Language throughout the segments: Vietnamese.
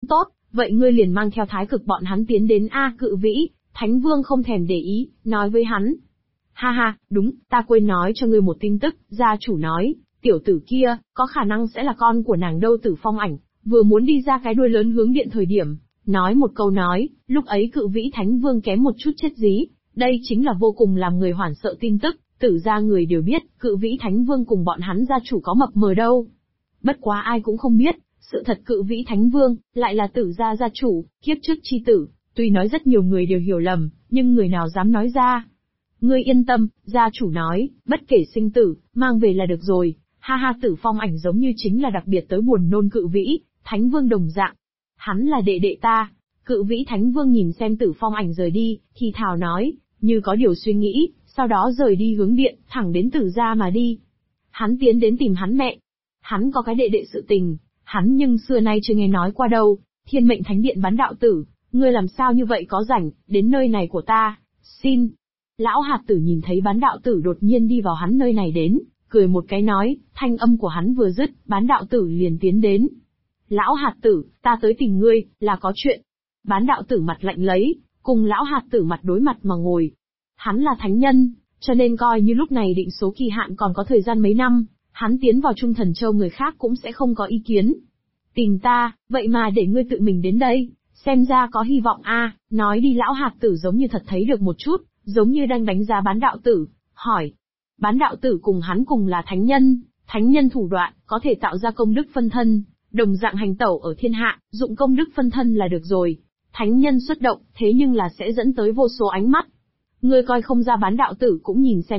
Tốt, vậy ngươi liền mang theo Thái Cực bọn hắn tiến đến A Cự Vĩ. Thánh Vương không thèm để ý, nói với hắn. Ha ha, đúng, ta quên nói cho ngươi một tin tức, gia chủ nói, tiểu tử kia, có khả năng sẽ là con của nàng đâu Tử Phong Ảnh, vừa muốn đi ra cái đuôi lớn hướng điện thời điểm. Nói một câu nói, lúc ấy Cự Vĩ Thánh Vương kém một chút chết dí, đây chính là vô cùng làm người hoảng sợ tin tức, Tử gia người đều biết, Cự Vĩ Thánh Vương cùng bọn hắn gia chủ có mập mờ đâu. Bất quá ai cũng không biết, sự thật Cự Vĩ Thánh Vương, lại là Tử gia gia chủ, kiếp trước chi tử, tuy nói rất nhiều người đều hiểu lầm, nhưng người nào dám nói ra. Ngươi yên tâm, gia chủ nói, bất kể sinh tử, mang về là được rồi, ha ha Tử Phong Ảnh giống như chính là đặc biệt tới buồn nôn Cự Vĩ Thánh Vương đồng dạng. Hắn là đệ đệ ta. Cự Vĩ Thánh Vương nhìn xem Tử Phong Ảnh rời đi, thì thào nói, như có điều suy nghĩ, sau đó rời đi hướng điện, thẳng đến Tử gia mà đi. Hắn tiến đến tìm hắn mẹ. Hắn có cái đệ đệ sự tình, hắn nhưng xưa nay chưa nghe nói qua đâu. Thiên Mệnh Thánh Điện Bán đạo tử, ngươi làm sao như vậy có rảnh, đến nơi này của ta, xin. Lão hạt tử nhìn thấy Bán đạo tử đột nhiên đi vào hắn nơi này đến, cười một cái nói, thanh âm của hắn vừa dứt, Bán đạo tử liền tiến đến. Lão hạt tử, ta tới tìm ngươi, là có chuyện. Bán đạo tử mặt lạnh lấy, cùng lão hạt tử mặt đối mặt mà ngồi. Hắn là thánh nhân, cho nên coi như lúc này định số kỳ hạn còn có thời gian mấy năm, hắn tiến vào Trung Thần Châu người khác cũng sẽ không có ý kiến. Tìm ta, vậy mà để ngươi tự mình đến đây, xem ra có hy vọng a. Nói đi lão hạt tử giống như thật thấy được một chút, giống như đang đánh giá bán đạo tử, hỏi. Bán đạo tử cùng hắn cùng là thánh nhân thủ đoạn, có thể tạo ra công đức phân thân, đồng dạng hành tẩu ở thiên hạ, dụng công đức phân thân là được rồi. Thánh nhân xuất động, thế nhưng là sẽ dẫn tới vô số ánh mắt. Ngươi coi không ra bán đạo tử cũng nhìn xem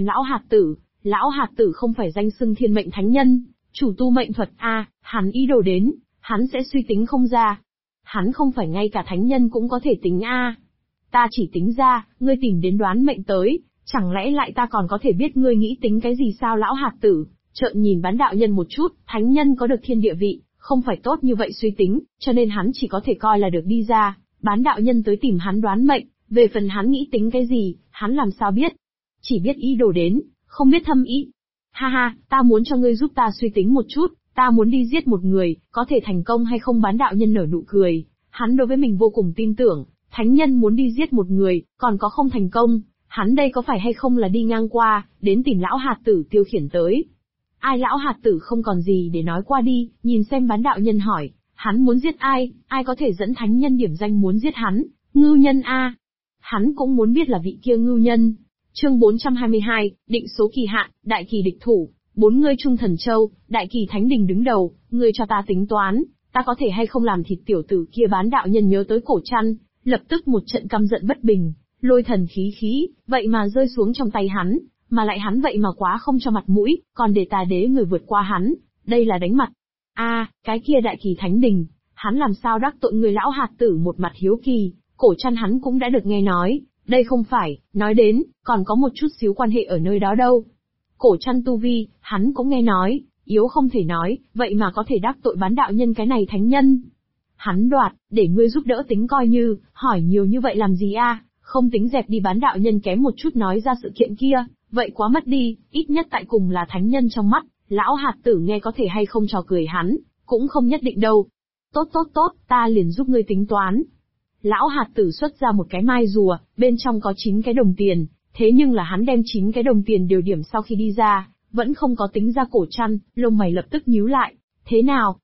lão hạt tử không phải danh xưng thiên mệnh thánh nhân, chủ tu mệnh thuật a, hắn ý đồ đến, hắn sẽ suy tính không ra. Hắn không phải ngay cả thánh nhân cũng có thể tính a. Ta chỉ tính ra, ngươi tìm đến đoán mệnh tới, chẳng lẽ lại ta còn có thể biết ngươi nghĩ tính cái gì sao lão hạt tử, trợn nhìn bán đạo nhân một chút, thánh nhân có được thiên địa vị, không phải tốt như vậy suy tính, cho nên hắn chỉ có thể coi là được đi ra, bán đạo nhân tới tìm hắn đoán mệnh, về phần hắn nghĩ tính cái gì, hắn làm sao biết. Chỉ biết ý đồ đến, không biết thâm ý. Ha ha, ta muốn cho ngươi giúp ta suy tính một chút, ta muốn đi giết một người, có thể thành công hay không bán đạo nhân nở nụ cười, hắn đối với mình vô cùng tin tưởng, thánh nhân muốn đi giết một người, còn có không thành công, hắn đây có phải hay không là đi ngang qua, đến tìm lão hạt tử tiêu khiển tới. Ai lão hạt tử không còn gì để nói qua đi, nhìn xem bán đạo nhân hỏi, hắn muốn giết ai có thể dẫn thánh nhân điểm danh muốn giết hắn, ngưu nhân a. Hắn cũng muốn biết là vị kia ngưu nhân. Chương 422, định số kỳ hạn, đại kỳ địch thủ, 4 ngươi Trung Thần Châu, đại kỳ thánh đình đứng đầu, ngươi cho ta tính toán, ta có thể hay không làm thịt tiểu tử kia bán đạo nhân nhớ tới cổ chăn, lập tức một trận căm giận bất bình, lôi thần khí, vậy mà rơi xuống trong tay hắn, mà lại hắn vậy mà quá không cho mặt mũi, còn để tà đế người vượt qua hắn, đây là đánh mặt. Cái kia đại kỳ thánh đình, hắn làm sao đắc tội người lão hạt tử một mặt hiếu kỳ, cổ chăn hắn cũng đã được nghe nói, đây không phải, nói đến, còn có một chút xíu quan hệ ở nơi đó đâu. Cổ chăn tu vi, hắn cũng nghe nói, yếu không thể nói, vậy mà có thể đắc tội bán đạo nhân cái này thánh nhân. Hắn đoạt, để ngươi giúp đỡ tính coi như, hỏi nhiều như vậy làm gì a? Không tính dẹp đi bán đạo nhân kém một chút nói ra sự kiện kia, vậy quá mất đi, ít nhất tại cùng là thánh nhân trong mắt, lão hạt tử nghe có thể hay không trò cười hắn, cũng không nhất định đâu. Tốt, ta liền giúp ngươi tính toán. Lão hạt tử xuất ra một cái mai rùa, bên trong có 9 cái đồng tiền, thế nhưng là hắn đem 9 cái đồng tiền điều điểm sau khi đi ra, vẫn không có tính ra cổ chăn, lông mày lập tức nhíu lại. Thế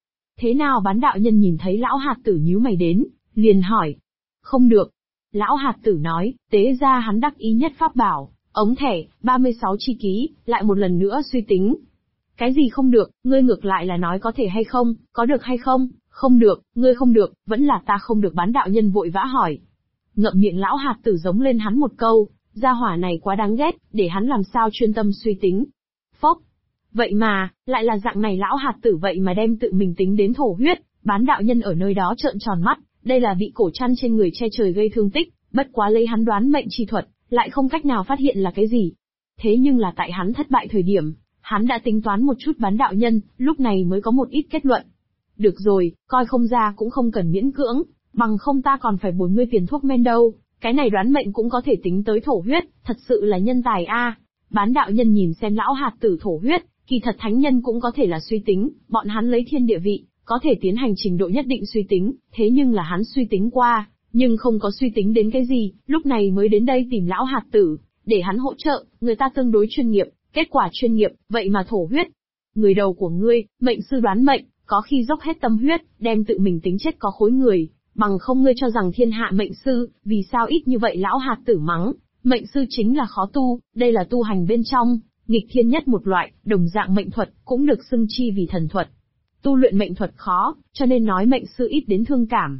nào bán đạo nhân nhìn thấy lão hạt tử nhíu mày đến, liền hỏi. Không được. Lão hạt tử nói, tế ra hắn đắc ý nhất pháp bảo, ống thẻ, 36 chi ký, lại một lần nữa suy tính. Cái gì không được, ngươi ngược lại là nói có thể hay không, có được hay không? Không được, ngươi không được, vẫn là ta không được bán đạo nhân vội vã hỏi. Ngậm miệng lão hạt tử giống lên hắn một câu, gia hỏa này quá đáng ghét, để hắn làm sao chuyên tâm suy tính. Phốc. Vậy mà, lại là dạng này lão hạt tử vậy mà đem tự mình tính đến thổ huyết, bán đạo nhân ở nơi đó trợn tròn mắt, đây là bị cổ chăn trên người che trời gây thương tích, bất quá lấy hắn đoán mệnh chi thuật, lại không cách nào phát hiện là cái gì. Thế nhưng là tại hắn thất bại thời điểm, hắn đã tính toán một chút bán đạo nhân, lúc này mới có một ít kết luận. Được rồi, coi không ra cũng không cần miễn cưỡng, bằng không ta còn phải bồi ngươi tiền thuốc men đâu, cái này đoán mệnh cũng có thể tính tới thổ huyết, thật sự là nhân tài a. Bán đạo nhân nhìn xem lão hạt tử thổ huyết, kỳ thật thánh nhân cũng có thể là suy tính, bọn hắn lấy thiên địa vị, có thể tiến hành trình độ nhất định suy tính, thế nhưng là hắn suy tính qua, nhưng không có suy tính đến cái gì, lúc này mới đến đây tìm lão hạt tử, để hắn hỗ trợ, người ta tương đối chuyên nghiệp, kết quả chuyên nghiệp, vậy mà thổ huyết. Người đầu của ngươi, mệnh sư đoán mệnh, có khi dốc hết tâm huyết, đem tự mình tính chết có khối người, bằng không ngươi cho rằng thiên hạ mệnh sư, vì sao ít như vậy lão hạt tử mắng, mệnh sư chính là khó tu, đây là tu hành bên trong, nghịch thiên nhất một loại, đồng dạng mệnh thuật, cũng được xưng chi vì thần thuật. Tu luyện mệnh thuật khó, cho nên nói mệnh sư ít đến thương cảm.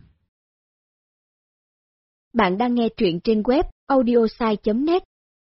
Bạn đang nghe truyện trên web audiosai.net.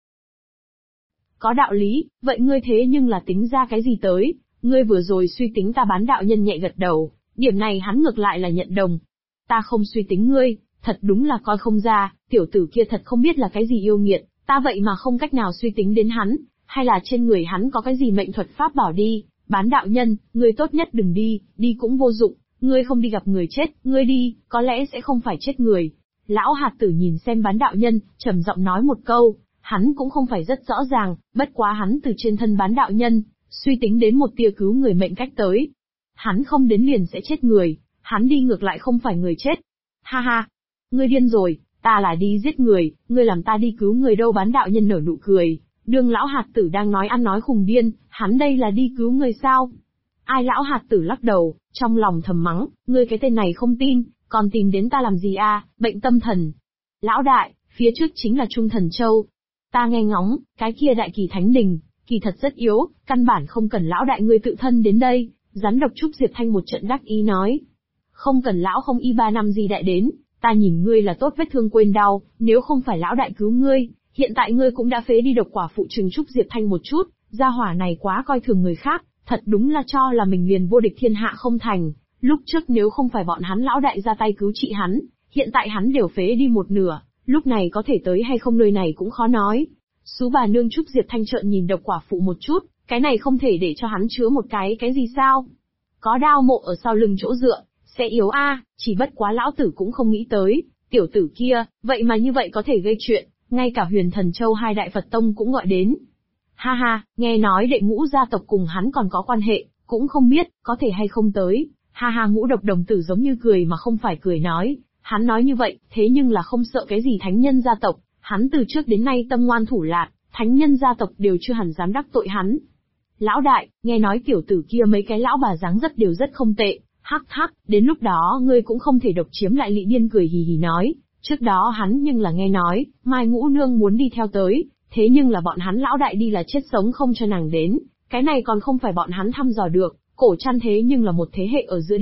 Có đạo lý, vậy ngươi thế nhưng là tính ra cái gì tới, ngươi vừa rồi suy tính ta bán đạo nhân nhẹ gật đầu, điểm này hắn ngược lại là nhận đồng. Ta không suy tính ngươi, thật đúng là coi không ra, tiểu tử kia thật không biết là cái gì yêu nghiệt, ta vậy mà không cách nào suy tính đến hắn, hay là trên người hắn có cái gì mệnh thuật pháp bảo đi, bán đạo nhân, ngươi tốt nhất đừng đi, đi cũng vô dụng, ngươi không đi gặp người chết, ngươi đi, có lẽ sẽ không phải chết người. Lão hạt tử nhìn xem bán đạo nhân, trầm giọng nói một câu, hắn cũng không phải rất rõ ràng, bất quá hắn từ trên thân bán đạo nhân, suy tính đến một tia cứu người mệnh cách tới. Hắn không đến liền sẽ chết người, hắn đi ngược lại không phải người chết. Ha ha, ngươi điên rồi, ta là đi giết người, ngươi làm ta đi cứu người đâu, bán đạo nhân nở nụ cười. Đương lão hạt tử đang nói ăn nói khùng điên, hắn đây là đi cứu người sao? Ai lão hạt tử lắc đầu, trong lòng thầm mắng, ngươi cái tên này không tin, còn tìm đến ta làm gì a, bệnh tâm thần. Lão đại, phía trước chính là Trung Thần Châu. Ta nghe ngóng, cái kia đại kỳ thánh đình, kỳ thật rất yếu, căn bản không cần lão đại ngươi tự thân đến đây, rắn độc Trúc Diệp Thanh một trận đắc ý nói. Không cần lão không y 3 năm gì đại đến, ta nhìn ngươi là tốt vết thương quên đau, nếu không phải lão đại cứu ngươi, hiện tại ngươi cũng đã phế đi độc quả phụ Trừng Trúc Diệp Thanh một chút, gia hỏa này quá coi thường người khác, thật đúng là cho là mình liền vô địch thiên hạ không thành, lúc trước nếu không phải bọn hắn lão đại ra tay cứu trị hắn, hiện tại hắn đều phế đi một nửa, lúc này có thể tới hay không nơi này cũng khó nói. Sú bà nương Trúc Diệp Thanh trợn nhìn độc quả phụ một chút, cái này không thể để cho hắn chứa một cái gì sao? Có đao mộ ở sau lưng chỗ dựa, sẽ yếu chỉ bất quá lão tử cũng không nghĩ tới, tiểu tử kia, vậy mà như vậy có thể gây chuyện, ngay cả Huyền Thần Châu hai đại Phật tông cũng gọi đến. Ha ha, nghe nói đệ Ngũ gia tộc cùng hắn còn có quan hệ, cũng không biết, có thể hay không tới. Ha ha, Ngũ độc đồng tử giống như cười mà không phải cười nói, hắn nói như vậy, thế nhưng là không sợ cái gì thánh nhân gia tộc, hắn từ trước đến nay tâm ngoan thủ lạn, thánh nhân gia tộc đều chưa hẳn dám đắc tội hắn. Lão đại, nghe nói tiểu tử kia mấy cái lão bà dáng dấp đều rất không tệ, hắc hắc, đến lúc đó ngươi cũng không thể độc chiếm lại. Lị Điên cười hì hì nói, trước đó hắn nhưng là nghe nói, Mai Ngũ Nương muốn đi theo tới, thế nhưng là bọn hắn lão đại đi là chết sống không cho nàng đến, cái này còn không phải bọn hắn thăm dò được, cổ trăn thế nhưng là một thế hệ ở giữa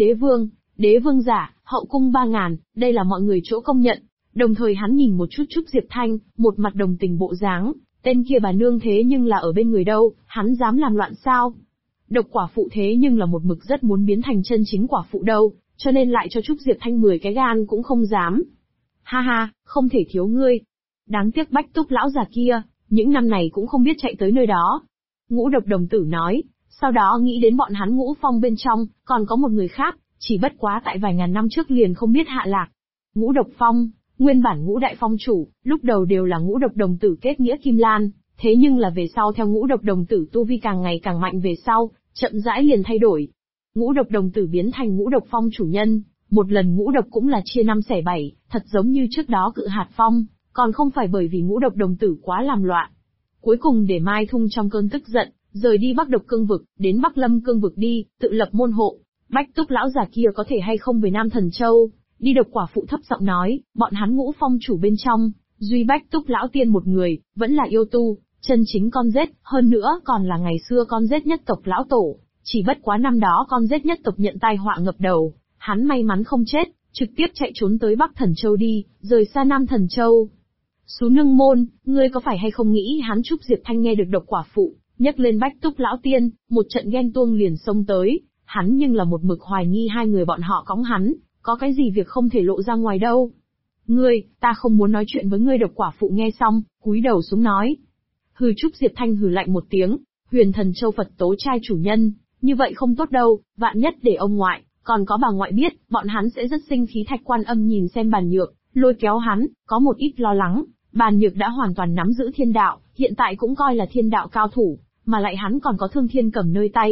đế vương giả, hậu cung 3.000, đây là mọi người chỗ công nhận. Đồng thời hắn nhìn một chút Trúc Diệp Thanh, một mặt đồng tình bộ dáng, tên kia bà nương thế nhưng là ở bên người đâu, hắn dám làm loạn sao? Độc quả phụ thế nhưng là một mực rất muốn biến thành chân chính quả phụ đâu, cho nên lại cho Trúc Diệp Thanh 10 cái gan cũng không dám. Ha ha, không thể thiếu ngươi. Đáng tiếc Bách Túc lão già kia, những năm này cũng không biết chạy tới nơi đó. Ngũ độc đồng tử nói, sau đó nghĩ đến bọn hắn Ngũ Phong bên trong, còn có một người khác, chỉ bất quá tại vài ngàn năm trước liền không biết hạ lạc. Ngũ độc phong, nguyên bản Ngũ đại phong chủ, lúc đầu đều là Ngũ độc đồng tử kết nghĩa Kim Lan, thế nhưng là về sau theo Ngũ độc đồng tử tu vi càng ngày càng mạnh về sau, chậm rãi liền thay đổi. Ngũ độc đồng tử biến thành Ngũ độc phong chủ nhân, một lần Ngũ độc cũng là chia 5 xẻ 7, thật giống như trước đó Cự Hạt Phong, còn không phải bởi vì Ngũ độc đồng tử quá làm loạn. Cuối cùng để Mai Thung trong cơn tức giận, rời đi Bắc Độc cương vực, đến Bắc Lâm cương vực đi, tự lập môn hộ. Bách Túc lão già kia có thể hay không về Nam Thần Châu? Đi độc quả phụ thấp giọng nói, bọn hắn Ngũ Phong chủ bên trong, duy Bách Túc lão tiên một người, vẫn là yêu tu, chân chính con rết, hơn nữa còn là ngày xưa con rết nhất tộc lão tổ, chỉ bất quá năm đó con rết nhất tộc nhận tai họa ngập đầu, hắn may mắn không chết, trực tiếp chạy trốn tới Bắc Thần Châu đi, rời xa Nam Thần Châu. Sú Nương Môn, ngươi có phải hay không nghĩ hắn Trúc Diệp Thanh nghe được độc quả phụ, nhắc lên Bách Túc lão tiên, một trận ghen tuông liền xông tới, hắn nhưng là một mực hoài nghi hai người bọn họ cõng hắn, có cái gì việc không thể lộ ra ngoài đâu. Ngươi, ta không muốn nói chuyện với ngươi. Độc quả phụ nghe xong, cúi đầu xuống nói. Hừ. Trúc Diệp Thanh hừ lạnh một tiếng, Huyền Thần Châu Phật tố trai chủ nhân, như vậy không tốt đâu, vạn nhất để ông ngoại, còn có bà ngoại biết, bọn hắn sẽ rất sinh khí. Thạch Quan Âm nhìn xem Bàn Nhược, lôi kéo hắn, có một ít lo lắng, Bàn Nhược đã hoàn toàn nắm giữ thiên đạo, hiện tại cũng coi là thiên đạo cao thủ, mà lại hắn còn có Thương Thiên Cầm nơi tay,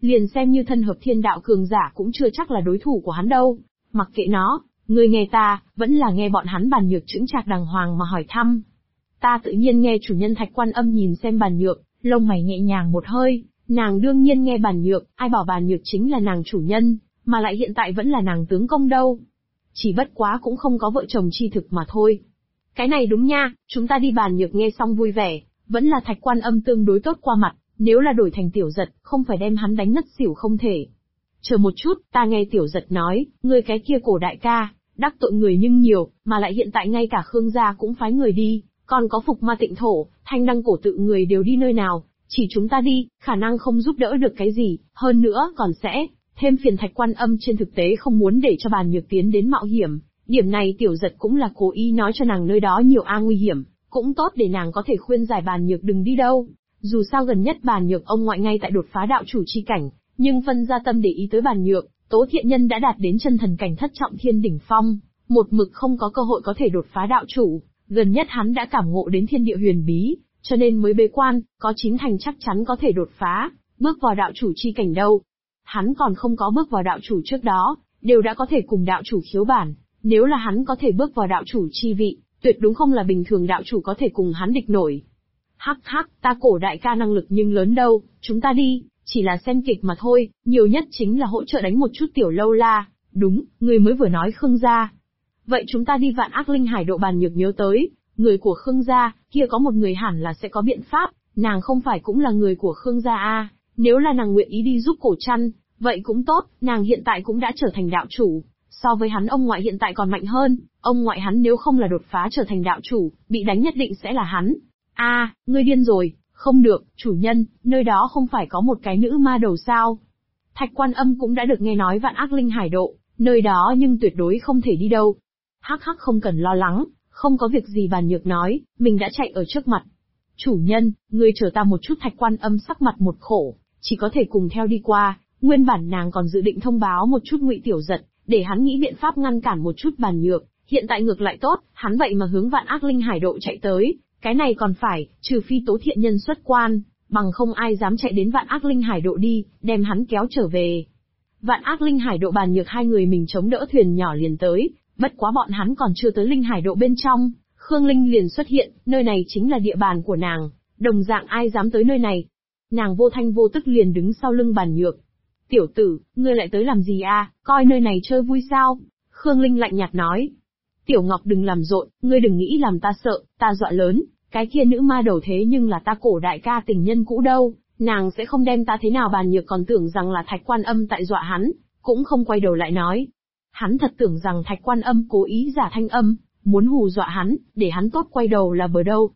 liền xem như thân hợp thiên đạo cường giả cũng chưa chắc là đối thủ của hắn đâu. Mặc kệ nó, ngươi nghe ta, vẫn là nghe bọn hắn Bàn Nhược chững chạc đàng hoàng mà hỏi thăm. Ta tự nhiên nghe. Chủ nhân Thạch Quan Âm nhìn xem Bàn Nhược, lông mày nhẹ nhàng một hơi, nàng đương nhiên nghe Bàn Nhược, ai bảo Bàn Nhược chính là nàng chủ nhân, mà lại hiện tại vẫn là nàng tướng công đâu. Chỉ bất quá cũng không có vợ chồng chi thực mà thôi. Cái này đúng nha, chúng ta đi. Bàn Nhược nghe xong vui vẻ, vẫn là Thạch Quan Âm tương đối tốt qua mặt, nếu là đổi thành Tiểu Giật, không phải đem hắn đánh ngất xỉu không thể. Chờ một chút, ta nghe Tiểu Giật nói, ngươi cái kia cổ đại ca, đắc tội người nhưng nhiều, mà lại hiện tại ngay cả Khương gia cũng phái người đi, còn có Phục Ma Tịnh Thổ, Thanh Đăng Cổ Tự người đều đi nơi nào, chỉ chúng ta đi, khả năng không giúp đỡ được cái gì, hơn nữa còn sẽ thêm phiền Thạch Quan Âm. Trên thực tế không muốn để cho Bàn Nhược tiến đến mạo hiểm, điểm này Tiểu Giật cũng là cố ý nói cho nàng nơi đó nhiều nguy hiểm, cũng tốt để nàng có thể khuyên giải Bàn Nhược đừng đi đâu. Dù sao gần nhất Bàn Nhược ông ngoại ngay tại đột phá đạo chủ chi cảnh, nhưng phân ra tâm để ý tới Bàn Nhược, Tố Thiện Nhân đã đạt đến chân thần cảnh thất trọng thiên đỉnh phong, một mực không có cơ hội có thể đột phá đạo chủ, gần nhất hắn đã cảm ngộ đến thiên địa huyền bí, cho nên mới bế quan, có 9 thành chắc chắn có thể đột phá, bước vào đạo chủ chi cảnh đâu. Hắn còn không có bước vào đạo chủ trước đó, đều đã có thể cùng đạo chủ khiếu bản, nếu là hắn có thể bước vào đạo chủ chi vị, tuyệt đúng không là bình thường đạo chủ có thể cùng hắn địch nổi. Hắc hắc, ta cổ đại ca năng lực nhưng lớn đâu, chúng ta đi, chỉ là xem kịch mà thôi, nhiều nhất chính là hỗ trợ đánh một chút tiểu lâu la. Đúng, người mới vừa nói Khương gia. Vậy chúng ta đi Vạn Ác Linh Hải độ. Bàn Nhược nhớ tới, người của Khương gia, kia có một người hẳn là sẽ có biện pháp, nàng không phải cũng là người của Khương gia à, nếu là nàng nguyện ý đi giúp Cổ Trăn, vậy cũng tốt, nàng hiện tại cũng đã trở thành đạo chủ, so với hắn ông ngoại hiện tại còn mạnh hơn, ông ngoại hắn nếu không là đột phá trở thành đạo chủ, bị đánh nhất định sẽ là hắn. Ngươi điên rồi, không được, chủ nhân, nơi đó không phải có một cái nữ ma đầu sao? Thạch Quan Âm cũng đã được nghe nói Vạn Ác Linh Hải độ, nơi đó nhưng tuyệt đối không thể đi đâu. Hắc hắc, không cần lo lắng, không có việc gì. Bàn Nhược nói, mình đã chạy ở trước mặt. Chủ nhân, ngươi chờ ta một chút. Thạch Quan Âm sắc mặt một khổ, chỉ có thể cùng theo đi qua, nguyên bản nàng còn dự định thông báo một chút Ngụy Tiểu Giật, để hắn nghĩ biện pháp ngăn cản một chút Bàn Nhược, hiện tại ngược lại tốt, hắn vậy mà hướng Vạn Ác Linh Hải độ chạy tới, cái này còn phải, trừ phi Tố Thiện Nhân xuất quan, bằng không ai dám chạy đến Vạn Ác Linh Hải độ đi, đem hắn kéo trở về. Vạn Ác Linh Hải độ. Bàn Nhược hai người mình chống đỡ thuyền nhỏ liền tới, bất quá bọn hắn còn chưa tới Linh Hải độ bên trong, Khương Linh liền xuất hiện, nơi này chính là địa bàn của nàng, đồng dạng ai dám tới nơi này. Nàng vô thanh vô tức liền đứng sau lưng Bàn Nhược. Tiểu tử, ngươi lại tới làm gì à, coi nơi này chơi vui sao? Khương Linh lạnh nhạt nói. Tiểu Ngọc đừng làm rộn, ngươi đừng nghĩ làm ta sợ, ta dọa lớn, cái kia nữ ma đầu thế nhưng là ta cổ đại ca tình nhân cũ đâu, nàng sẽ không đem ta thế nào. Bàn Nhược còn tưởng rằng là Thạch Quan Âm tại dọa hắn, cũng không quay đầu lại nói. Hắn thật tưởng rằng Thạch Quan Âm cố ý giả thanh âm, muốn hù dọa hắn, để hắn tốt quay đầu là bờ đâu.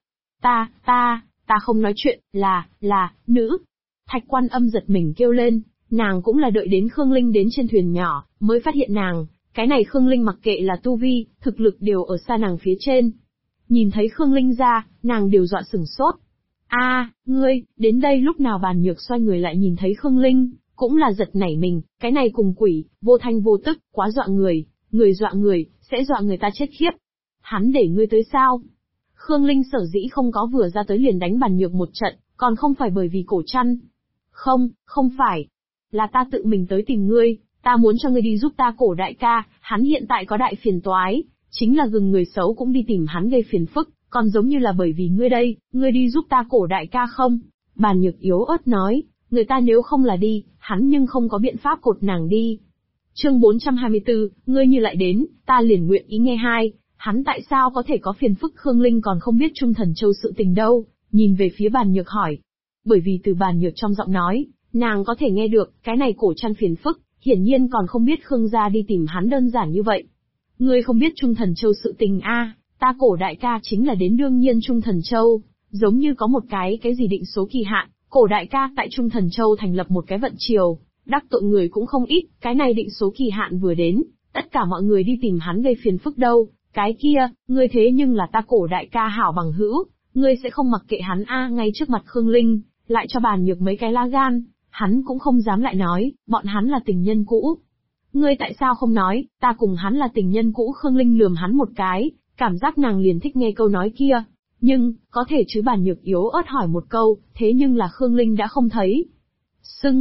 Ta không nói chuyện, là, nữ. Thạch Quan Âm giật mình kêu lên, nàng cũng là đợi đến Khương Linh đến trên thuyền nhỏ, mới phát hiện nàng, cái này Khương Linh mặc kệ là tu vi, thực lực đều ở xa nàng phía trên. Nhìn thấy Khương Linh ra, nàng đều dọa sửng sốt. Ngươi, đến đây lúc nào? Bàn Nhược xoay người lại nhìn thấy Khương Linh, cũng là giật nảy mình, cái này cùng quỷ, vô thanh vô tức, quá dọa người dọa người, sẽ dọa người ta chết khiếp. Hắn để ngươi tới sao? Khương Linh sở dĩ không có vừa ra tới liền đánh Bàn Nhược một trận, còn không phải bởi vì Cổ Trăn. Không phải. Là ta tự mình tới tìm ngươi, ta muốn cho ngươi đi giúp ta cổ đại ca, hắn hiện tại có đại phiền toái, chính là gừng người xấu cũng đi tìm hắn gây phiền phức, còn giống như là bởi vì ngươi đây, ngươi đi giúp ta cổ đại ca không? Bàn Nhược yếu ớt nói, người ta nếu không là đi, hắn nhưng không có biện pháp cột nàng đi. Chương 424, ngươi như lại đến, ta liền nguyện ý nghe hai, hắn tại sao có thể có phiền phức? Khương Linh còn không biết Trung Thần Châu sự tình đâu, nhìn về phía Bàn Nhược hỏi. Bởi vì từ Bàn Nhược trong giọng nói, nàng có thể nghe được, cái này Cổ Trăn phiền phức, hiển nhiên còn không biết Khương gia đi tìm hắn đơn giản như vậy. Ngươi không biết Trung Thần Châu sự tình ta cổ đại ca chính là đến đương nhiên Trung Thần Châu, giống như có một cái gì định số kỳ hạn, cổ đại ca tại Trung Thần Châu thành lập một cái vận triều, đắc tội người cũng không ít, cái này định số kỳ hạn vừa đến, tất cả mọi người đi tìm hắn gây phiền phức đâu, cái kia, ngươi thế nhưng là ta cổ đại ca hảo bằng hữu, ngươi sẽ không mặc kệ hắn ngay trước mặt Khương Linh, lại cho Bàn Nhược mấy cái lá gan, hắn cũng không dám lại nói, bọn hắn là tình nhân cũ. Ngươi tại sao không nói, ta cùng hắn là tình nhân cũ? Khương Linh lườm hắn một cái, cảm giác nàng liền thích nghe câu nói kia. Nhưng, có thể chứ? Bàn Nhược yếu ớt hỏi một câu, thế nhưng là Khương Linh đã không thấy.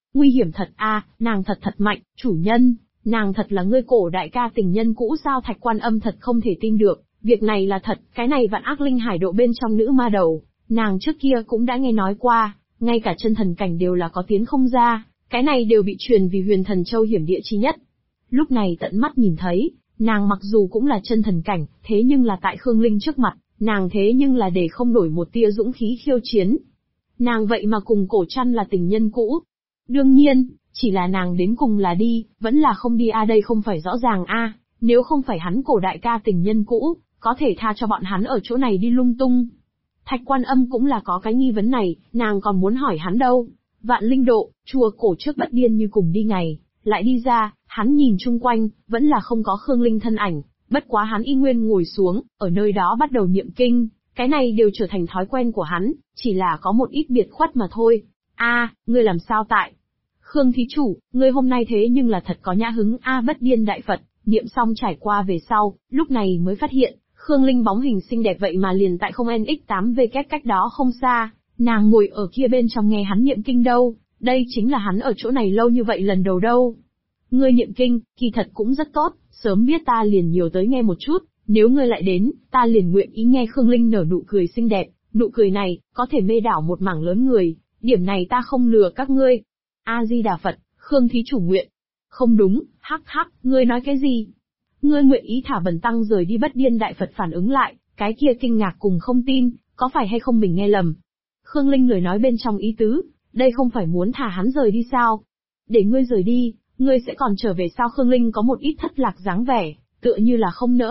Nguy hiểm thật a, nàng thật mạnh, chủ nhân, nàng thật là ngươi cổ đại ca tình nhân cũ sao? Thạch Quan Âm thật không thể tin được, việc này là thật, cái này Vạn Ác Linh Hải độ bên trong nữ ma đầu, nàng trước kia cũng đã nghe nói qua, ngay cả chân thần cảnh đều là có tiến không ra, cái này đều bị truyền vì Huyền Thần Châu hiểm địa chi nhất. Lúc này tận mắt nhìn thấy, nàng mặc dù cũng là chân thần cảnh, thế nhưng là tại Khương Linh trước mặt, nàng thế nhưng là để không đổi một tia dũng khí khiêu chiến. Nàng vậy mà cùng Cổ Trăn là tình nhân cũ. Đương nhiên, chỉ là nàng đến cùng là đi, vẫn là không đi đây không phải rõ ràng nếu không phải hắn cổ đại ca tình nhân cũ, có thể tha cho bọn hắn ở chỗ này đi lung tung. Thạch Quan Âm cũng là có cái nghi vấn này, nàng còn muốn hỏi hắn đâu. Vạn Linh Độ, chùa cổ trước bất điên như cùng đi ngày, lại đi ra, hắn nhìn chung quanh, vẫn là không có Khương Linh thân ảnh, bất quá hắn y nguyên ngồi xuống, ở nơi đó bắt đầu niệm kinh, cái này đều trở thành thói quen của hắn, chỉ là có một ít biệt khuất mà thôi. Ngươi làm sao tại? Khương thí chủ, ngươi hôm nay thế nhưng là thật có nhã hứng bất điên đại Phật, niệm xong trải qua về sau, lúc này mới phát hiện, Khương Linh bóng hình xinh đẹp vậy mà liền tại không NX8V cách đó không xa, nàng ngồi ở kia bên trong nghe hắn niệm kinh đâu, đây chính là hắn ở chỗ này lâu như vậy lần đầu đâu. Ngươi niệm kinh, kỳ thật cũng rất tốt, sớm biết ta liền nhiều tới nghe một chút, nếu ngươi lại đến, ta liền nguyện ý nghe. Khương Linh nở nụ cười xinh đẹp, nụ cười này, có thể mê đảo một mảng lớn người, điểm này ta không lừa các ngươi. A-di-đà Phật, Khương thí chủ nguyện. Không đúng, hắc, ngươi nói cái gì? Ngươi nguyện ý thả bần tăng rời đi? Bất điên đại Phật phản ứng lại, cái kia kinh ngạc cùng không tin, có phải hay không mình nghe lầm? Khương Linh lời nói bên trong ý tứ, đây không phải muốn thả hắn rời đi sao? Để ngươi rời đi, ngươi sẽ còn trở về sao? Khương Linh có một ít thất lạc dáng vẻ, tựa như là không nỡ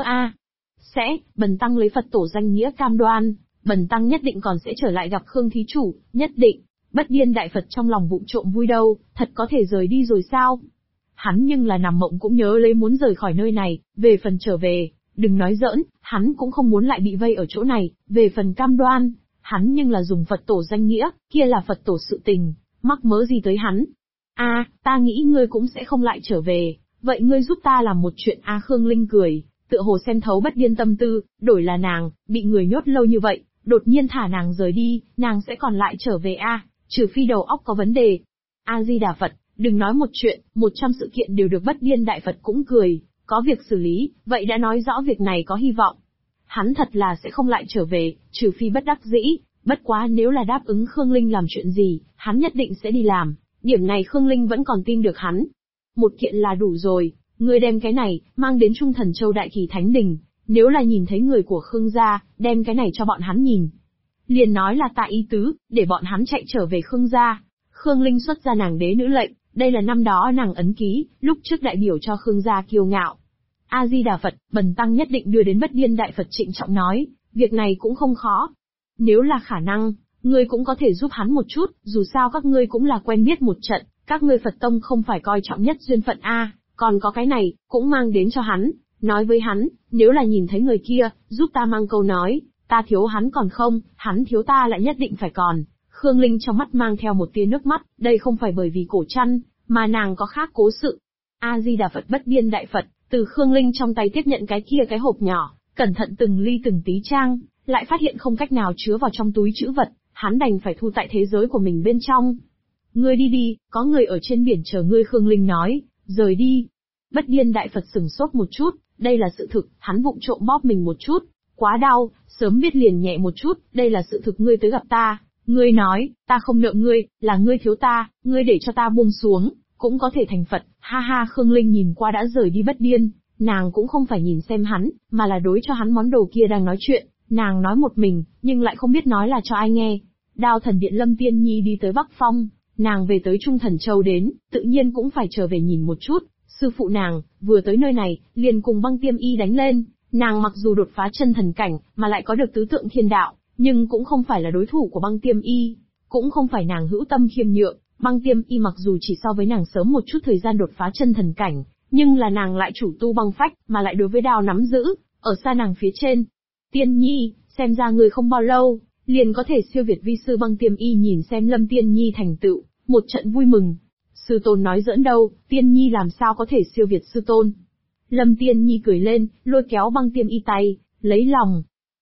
Sẽ, bần tăng lấy Phật tổ danh nghĩa cam đoan, bần tăng nhất định còn sẽ trở lại gặp Khương thí chủ, nhất định. Bất điên đại Phật trong lòng vụng trộm vui đâu, thật có thể rời đi rồi sao? Hắn nhưng là nằm mộng cũng nhớ lấy muốn rời khỏi nơi này, về phần trở về, đừng nói giỡn, hắn cũng không muốn lại bị vây ở chỗ này, về phần cam đoan, hắn nhưng là dùng Phật tổ danh nghĩa, kia là Phật tổ sự tình, mắc mớ gì tới hắn. Ta nghĩ ngươi cũng sẽ không lại trở về, vậy ngươi giúp ta làm một chuyện. Khương Linh cười, tựa hồ xem thấu bất điên tâm tư, đổi là nàng, bị người nhốt lâu như vậy, đột nhiên thả nàng rời đi, nàng sẽ còn lại trở về trừ phi đầu óc có vấn đề. A-di-đà Phật, đừng nói một chuyện, 100 sự kiện đều được bất điên đại Phật cũng cười, có việc xử lý, vậy đã nói rõ việc này có hy vọng. Hắn thật là sẽ không lại trở về, trừ phi bất đắc dĩ, bất quá nếu là đáp ứng Khương Linh làm chuyện gì, hắn nhất định sẽ đi làm, điểm này Khương Linh vẫn còn tin được hắn. Một kiện là đủ rồi, ngươi đem cái này, mang đến Trung Thần Châu Đại Kỳ Thánh Đình, nếu là nhìn thấy người của Khương gia, đem cái này cho bọn hắn nhìn. Liền nói là tại ý tứ, để bọn hắn chạy trở về Khương gia. Khương Linh xuất ra nàng đế nữ lệnh, đây là năm đó nàng ấn ký, lúc trước đại biểu cho Khương gia kiêu ngạo. A-di-đà Phật, bần tăng nhất định đưa đến bất điên đại Phật trịnh trọng nói, việc này cũng không khó. Nếu là khả năng, ngươi cũng có thể giúp hắn một chút, dù sao các ngươi cũng là quen biết một trận, các ngươi Phật tông không phải coi trọng nhất duyên phận còn có cái này, cũng mang đến cho hắn, nói với hắn, nếu là nhìn thấy người kia, giúp ta mang câu nói, ta thiếu hắn còn không, hắn thiếu ta lại nhất định phải còn. Khương Linh trong mắt mang theo một tia nước mắt, đây không phải bởi vì Cổ Trăn, mà nàng có khác cố sự. A-di-đà Phật bất điên đại Phật, từ Khương Linh trong tay tiếp nhận cái kia cái hộp nhỏ, cẩn thận từng ly từng tí trang, lại phát hiện không cách nào chứa vào trong túi trữ vật, hắn đành phải thu tại thế giới của mình bên trong. Ngươi đi đi, có người ở trên biển chờ ngươi. Khương Linh nói, rời đi. Bất điên đại Phật sừng sốt một chút, đây là sự thực, hắn vụng trộm bóp mình một chút, quá đau, sớm biết liền nhẹ một chút, đây là sự thực. Ngươi tới gặp ta, ngươi nói, ta không nợ ngươi, là ngươi thiếu ta, ngươi để cho ta buông xuống, cũng có thể thành Phật. Ha ha. Khương Linh nhìn qua đã rời đi bất điên, nàng cũng không phải nhìn xem hắn, mà là đối cho hắn món đồ kia đang nói chuyện, nàng nói một mình, nhưng lại không biết nói là cho ai nghe. Đao thần điện Lâm Tiên Nhi đi tới Bắc Phong, nàng về tới Trung Thần Châu đến, tự nhiên cũng phải trở về nhìn một chút, sư phụ nàng, vừa tới nơi này, liền cùng Băng Tiêm Y đánh lên, nàng mặc dù đột phá chân thần cảnh, mà lại có được tứ tượng thiên đạo, nhưng cũng không phải là đối thủ của Băng Tiêm Y, cũng không phải nàng hữu tâm khiêm nhượng. Băng Tiêm Y mặc dù chỉ so với nàng sớm một chút thời gian đột phá chân thần cảnh, nhưng là nàng lại chủ tu băng phách, mà lại đối với đao nắm giữ, ở xa nàng phía trên. Tiên Nhi, xem ra người không bao lâu, liền có thể siêu việt vi sư. Băng Tiêm Y nhìn xem Lâm Tiên Nhi thành tựu, một trận vui mừng. Sư tôn nói giỡn đâu, Tiên Nhi làm sao có thể siêu việt sư tôn. Lâm Tiên Nhi cười lên, lôi kéo Băng Tiêm Y tay, lấy lòng.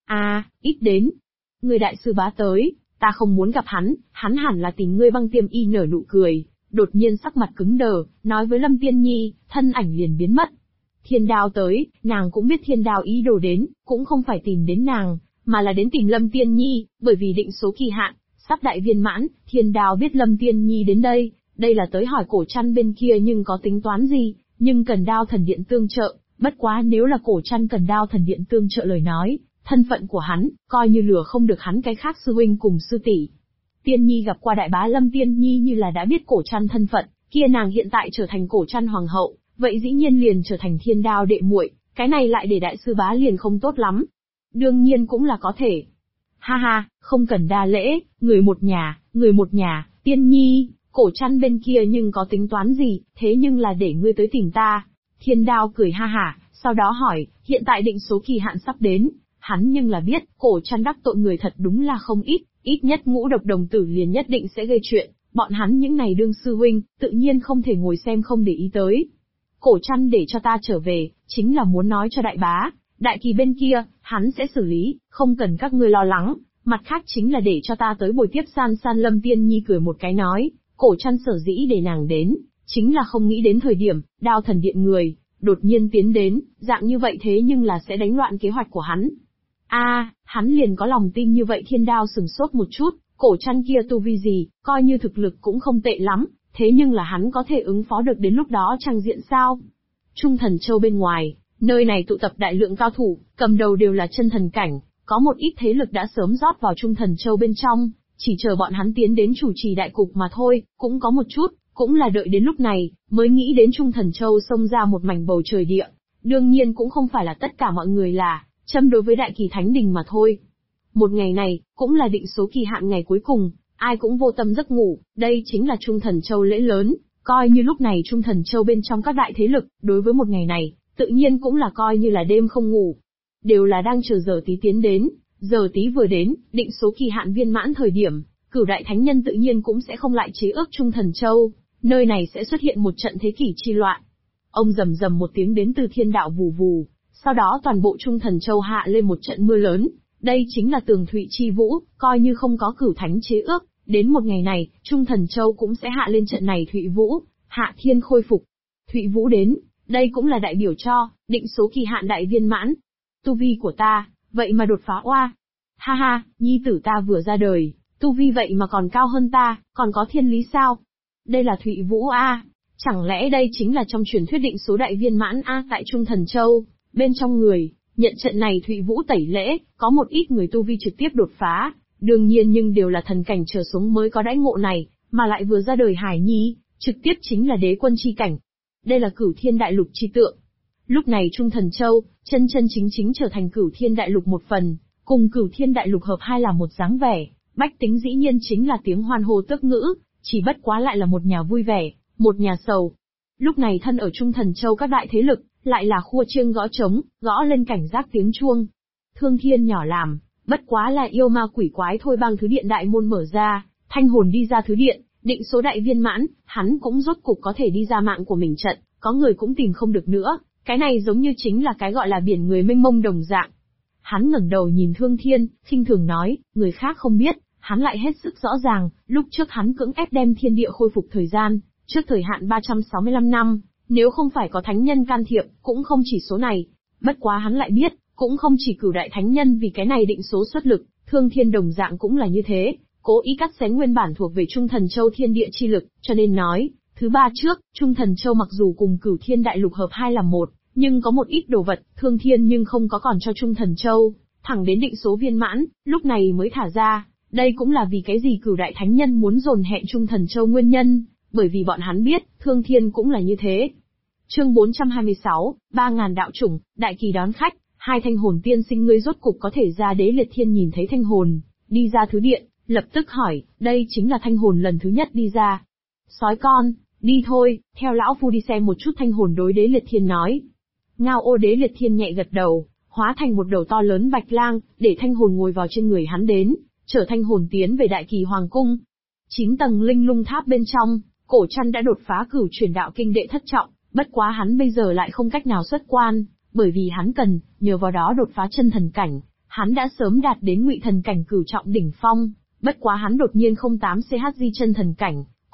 Ít đến. Người đại sư bá tới, ta không muốn gặp hắn, hắn hẳn là tìm ngươi. Băng Tiêm Y nở nụ cười, đột nhiên sắc mặt cứng đờ, nói với Lâm Tiên Nhi, thân ảnh liền biến mất. Thiên Đao tới, nàng cũng biết Thiên Đao ý đồ đến, cũng không phải tìm đến nàng, mà là đến tìm Lâm Tiên Nhi, bởi vì định số kỳ hạn, sắp đại viên mãn, Thiên Đao biết Lâm Tiên Nhi đến đây là tới hỏi Cổ Trăn bên kia nhưng có tính toán gì, nhưng cần Đao Thần Điện tương trợ, bất quá nếu là Cổ Trăn cần Đao Thần Điện tương trợ lời nói, thân phận của hắn, coi như lừa không được hắn cái khác sư huynh cùng sư tỷ. Tiên Nhi gặp qua đại bá Lâm Tiên Nhi như là đã biết Cổ Trăn thân phận, kia nàng hiện tại trở thành Cổ Trăn hoàng hậu, vậy dĩ nhiên liền trở thành Thiên Đao đệ muội, cái này lại để đại sư bá liền không tốt lắm. Đương nhiên cũng là có thể. Ha ha, không cần đa lễ, người một nhà, Tiên Nhi, Cổ Trăn bên kia nhưng có tính toán gì, thế nhưng là để ngươi tới tìm ta. Thiên Đao cười ha hả, sau đó hỏi, hiện tại định số kỳ hạn sắp đến, hắn nhưng là biết, Cổ Trăn đắc tội người thật đúng là không ít nhất Ngũ Độc đồng tử liền nhất định sẽ gây chuyện, bọn hắn những này đương sư huynh, tự nhiên không thể ngồi xem không để ý tới. Cổ Trăn để cho ta trở về, chính là muốn nói cho đại bá, đại kỳ bên kia, hắn sẽ xử lý, không cần các ngươi lo lắng, mặt khác chính là để cho ta tới buổi tiếp san. Lâm Tiên Nhi cười một cái nói, Cổ Trăn sở dĩ để nàng đến, chính là không nghĩ đến thời điểm, Đao Thần Điện người, đột nhiên tiến đến, dạng như vậy thế nhưng là sẽ đánh loạn kế hoạch của hắn. Hắn liền có lòng tin như vậy. Thiên Đao sừng sốt một chút, Cổ Trăn kia tu vi gì, coi như thực lực cũng không tệ lắm, thế nhưng là hắn có thể ứng phó được đến lúc đó trang diện sao? Trung Thần Châu bên ngoài, nơi này tụ tập đại lượng cao thủ, cầm đầu đều là chân thần cảnh, có một ít thế lực đã sớm rót vào Trung Thần Châu bên trong, chỉ chờ bọn hắn tiến đến chủ trì đại cục mà thôi, cũng có một chút, cũng là đợi đến lúc này, mới nghĩ đến Trung Thần Châu xông ra một mảnh bầu trời địa. Đương nhiên cũng không phải là tất cả mọi người là châm đối với Đại Kỳ Thánh Đình mà thôi. Một ngày này, cũng là định số kỳ hạn ngày cuối cùng, ai cũng vô tâm giấc ngủ, đây chính là Trung Thần Châu lễ lớn, coi như lúc này Trung Thần Châu bên trong các đại thế lực, đối với một ngày này, tự nhiên cũng là coi như là đêm không ngủ. Đều là đang chờ giờ tí tiến đến, giờ tí vừa đến, định số kỳ hạn viên mãn thời điểm, Cửu đại thánh nhân tự nhiên cũng sẽ không lại chế ước Trung Thần Châu, nơi này sẽ xuất hiện một trận thế kỷ chi loạn. Ông rầm rầm một tiếng đến từ thiên đạo vù vù, sau đó toàn bộ Trung Thần Châu hạ lên một trận mưa lớn, đây chính là tường thụy chi vũ, coi như không có Cửu thánh chế ước, đến một ngày này, Trung Thần Châu cũng sẽ hạ lên trận này thụy vũ, hạ thiên khôi phục. Thụy vũ đến, đây cũng là đại biểu cho, định số kỳ hạn đại viên mãn. Tu vi của ta, vậy mà đột phá oa. Ha ha, nhi tử ta vừa ra đời, tu vi vậy mà còn cao hơn ta, còn có thiên lý sao? Đây là Thụy Vũ a, chẳng lẽ đây chính là trong truyền thuyết định số đại viên mãn a tại Trung Thần Châu, bên trong người, nhận trận này Thụy Vũ tẩy lễ, có một ít người tu vi trực tiếp đột phá, đương nhiên nhưng đều là thần cảnh trở xuống mới có đãi ngộ này, mà lại vừa ra đời hải nhi, trực tiếp chính là đế quân chi cảnh. Đây là Cửu Thiên Đại Lục chi tượng. Lúc này Trung Thần Châu, chân chính trở thành Cửu Thiên Đại Lục một phần, cùng Cửu Thiên Đại Lục hợp hai là một dáng vẻ, bách tính dĩ nhiên chính là tiếng hoan hô tước ngữ, chỉ bất quá lại là một nhà vui vẻ, một nhà sầu. Lúc này thân ở Trung Thần Châu các đại thế lực, lại là khua chiêng gõ trống, gõ lên cảnh giác tiếng chuông. Thương Thiên nhỏ làm, bất quá là yêu ma quỷ quái thôi. Bang thứ điện đại môn mở ra, Thanh Hồn đi ra thứ điện, định số đại viên mãn, hắn cũng rốt cục có thể đi ra mạng của mình trận, có người cũng tìm không được nữa, cái này giống như chính là cái gọi là biển người mênh mông đồng dạng. Hắn ngẩng đầu nhìn Thương Thiên, khinh thường nói, người khác không biết, hắn lại hết sức rõ ràng, lúc trước hắn cưỡng ép đem thiên địa khôi phục thời gian, trước thời hạn 365 năm, nếu không phải có thánh nhân can thiệp, cũng không chỉ số này. Bất quá hắn lại biết, cũng không chỉ Cửu đại thánh nhân vì cái này định số xuất lực, Thương Thiên đồng dạng cũng là như thế, cố ý cắt xén nguyên bản thuộc về Trung Thần Châu thiên địa chi lực, cho nên nói, thứ ba trước, Trung Thần Châu mặc dù cùng Cửu Thiên Đại Lục hợp hai làm một, nhưng có một ít đồ vật, Thương Thiên nhưng không có còn cho Trung Thần Châu, thẳng đến định số viên mãn, lúc này mới thả ra. Đây cũng là vì cái gì Cửu đại thánh nhân muốn dồn hẹn Trung Thần Châu nguyên nhân, bởi vì bọn hắn biết, Thương Thiên cũng là như thế. Chương 426, 3000 đạo chủng, đại kỳ đón khách, hai Thanh Hồn tiên sinh ngươi rốt cục có thể ra. Đế Liệt Thiên nhìn thấy Thanh Hồn đi ra thứ điện, lập tức hỏi, đây chính là Thanh Hồn lần thứ nhất đi ra. Sói con, đi thôi, theo lão phu đi xem một chút. Thanh Hồn đối Đế Liệt Thiên nói. Ngao ô. Đế Liệt Thiên nhẹ gật đầu, hóa thành một đầu to lớn bạch lang, để Thanh Hồn ngồi vào trên người hắn đến, chở Thanh Hồn tiến về Đại Kỳ Hoàng Cung. 9 tầng linh lung tháp bên trong, Cổ Trăn đã đột phá Cửu Truyền Đạo Kinh đệ thất trọng, bất quá hắn bây giờ lại không cách nào xuất quan, bởi vì hắn cần nhờ vào đó đột phá chân thần cảnh. Hắn đã sớm đạt đến Ngụy thần cảnh cửu trọng đỉnh phong, bất quá hắn đột nhiên 08 CHG chân thần cảnh,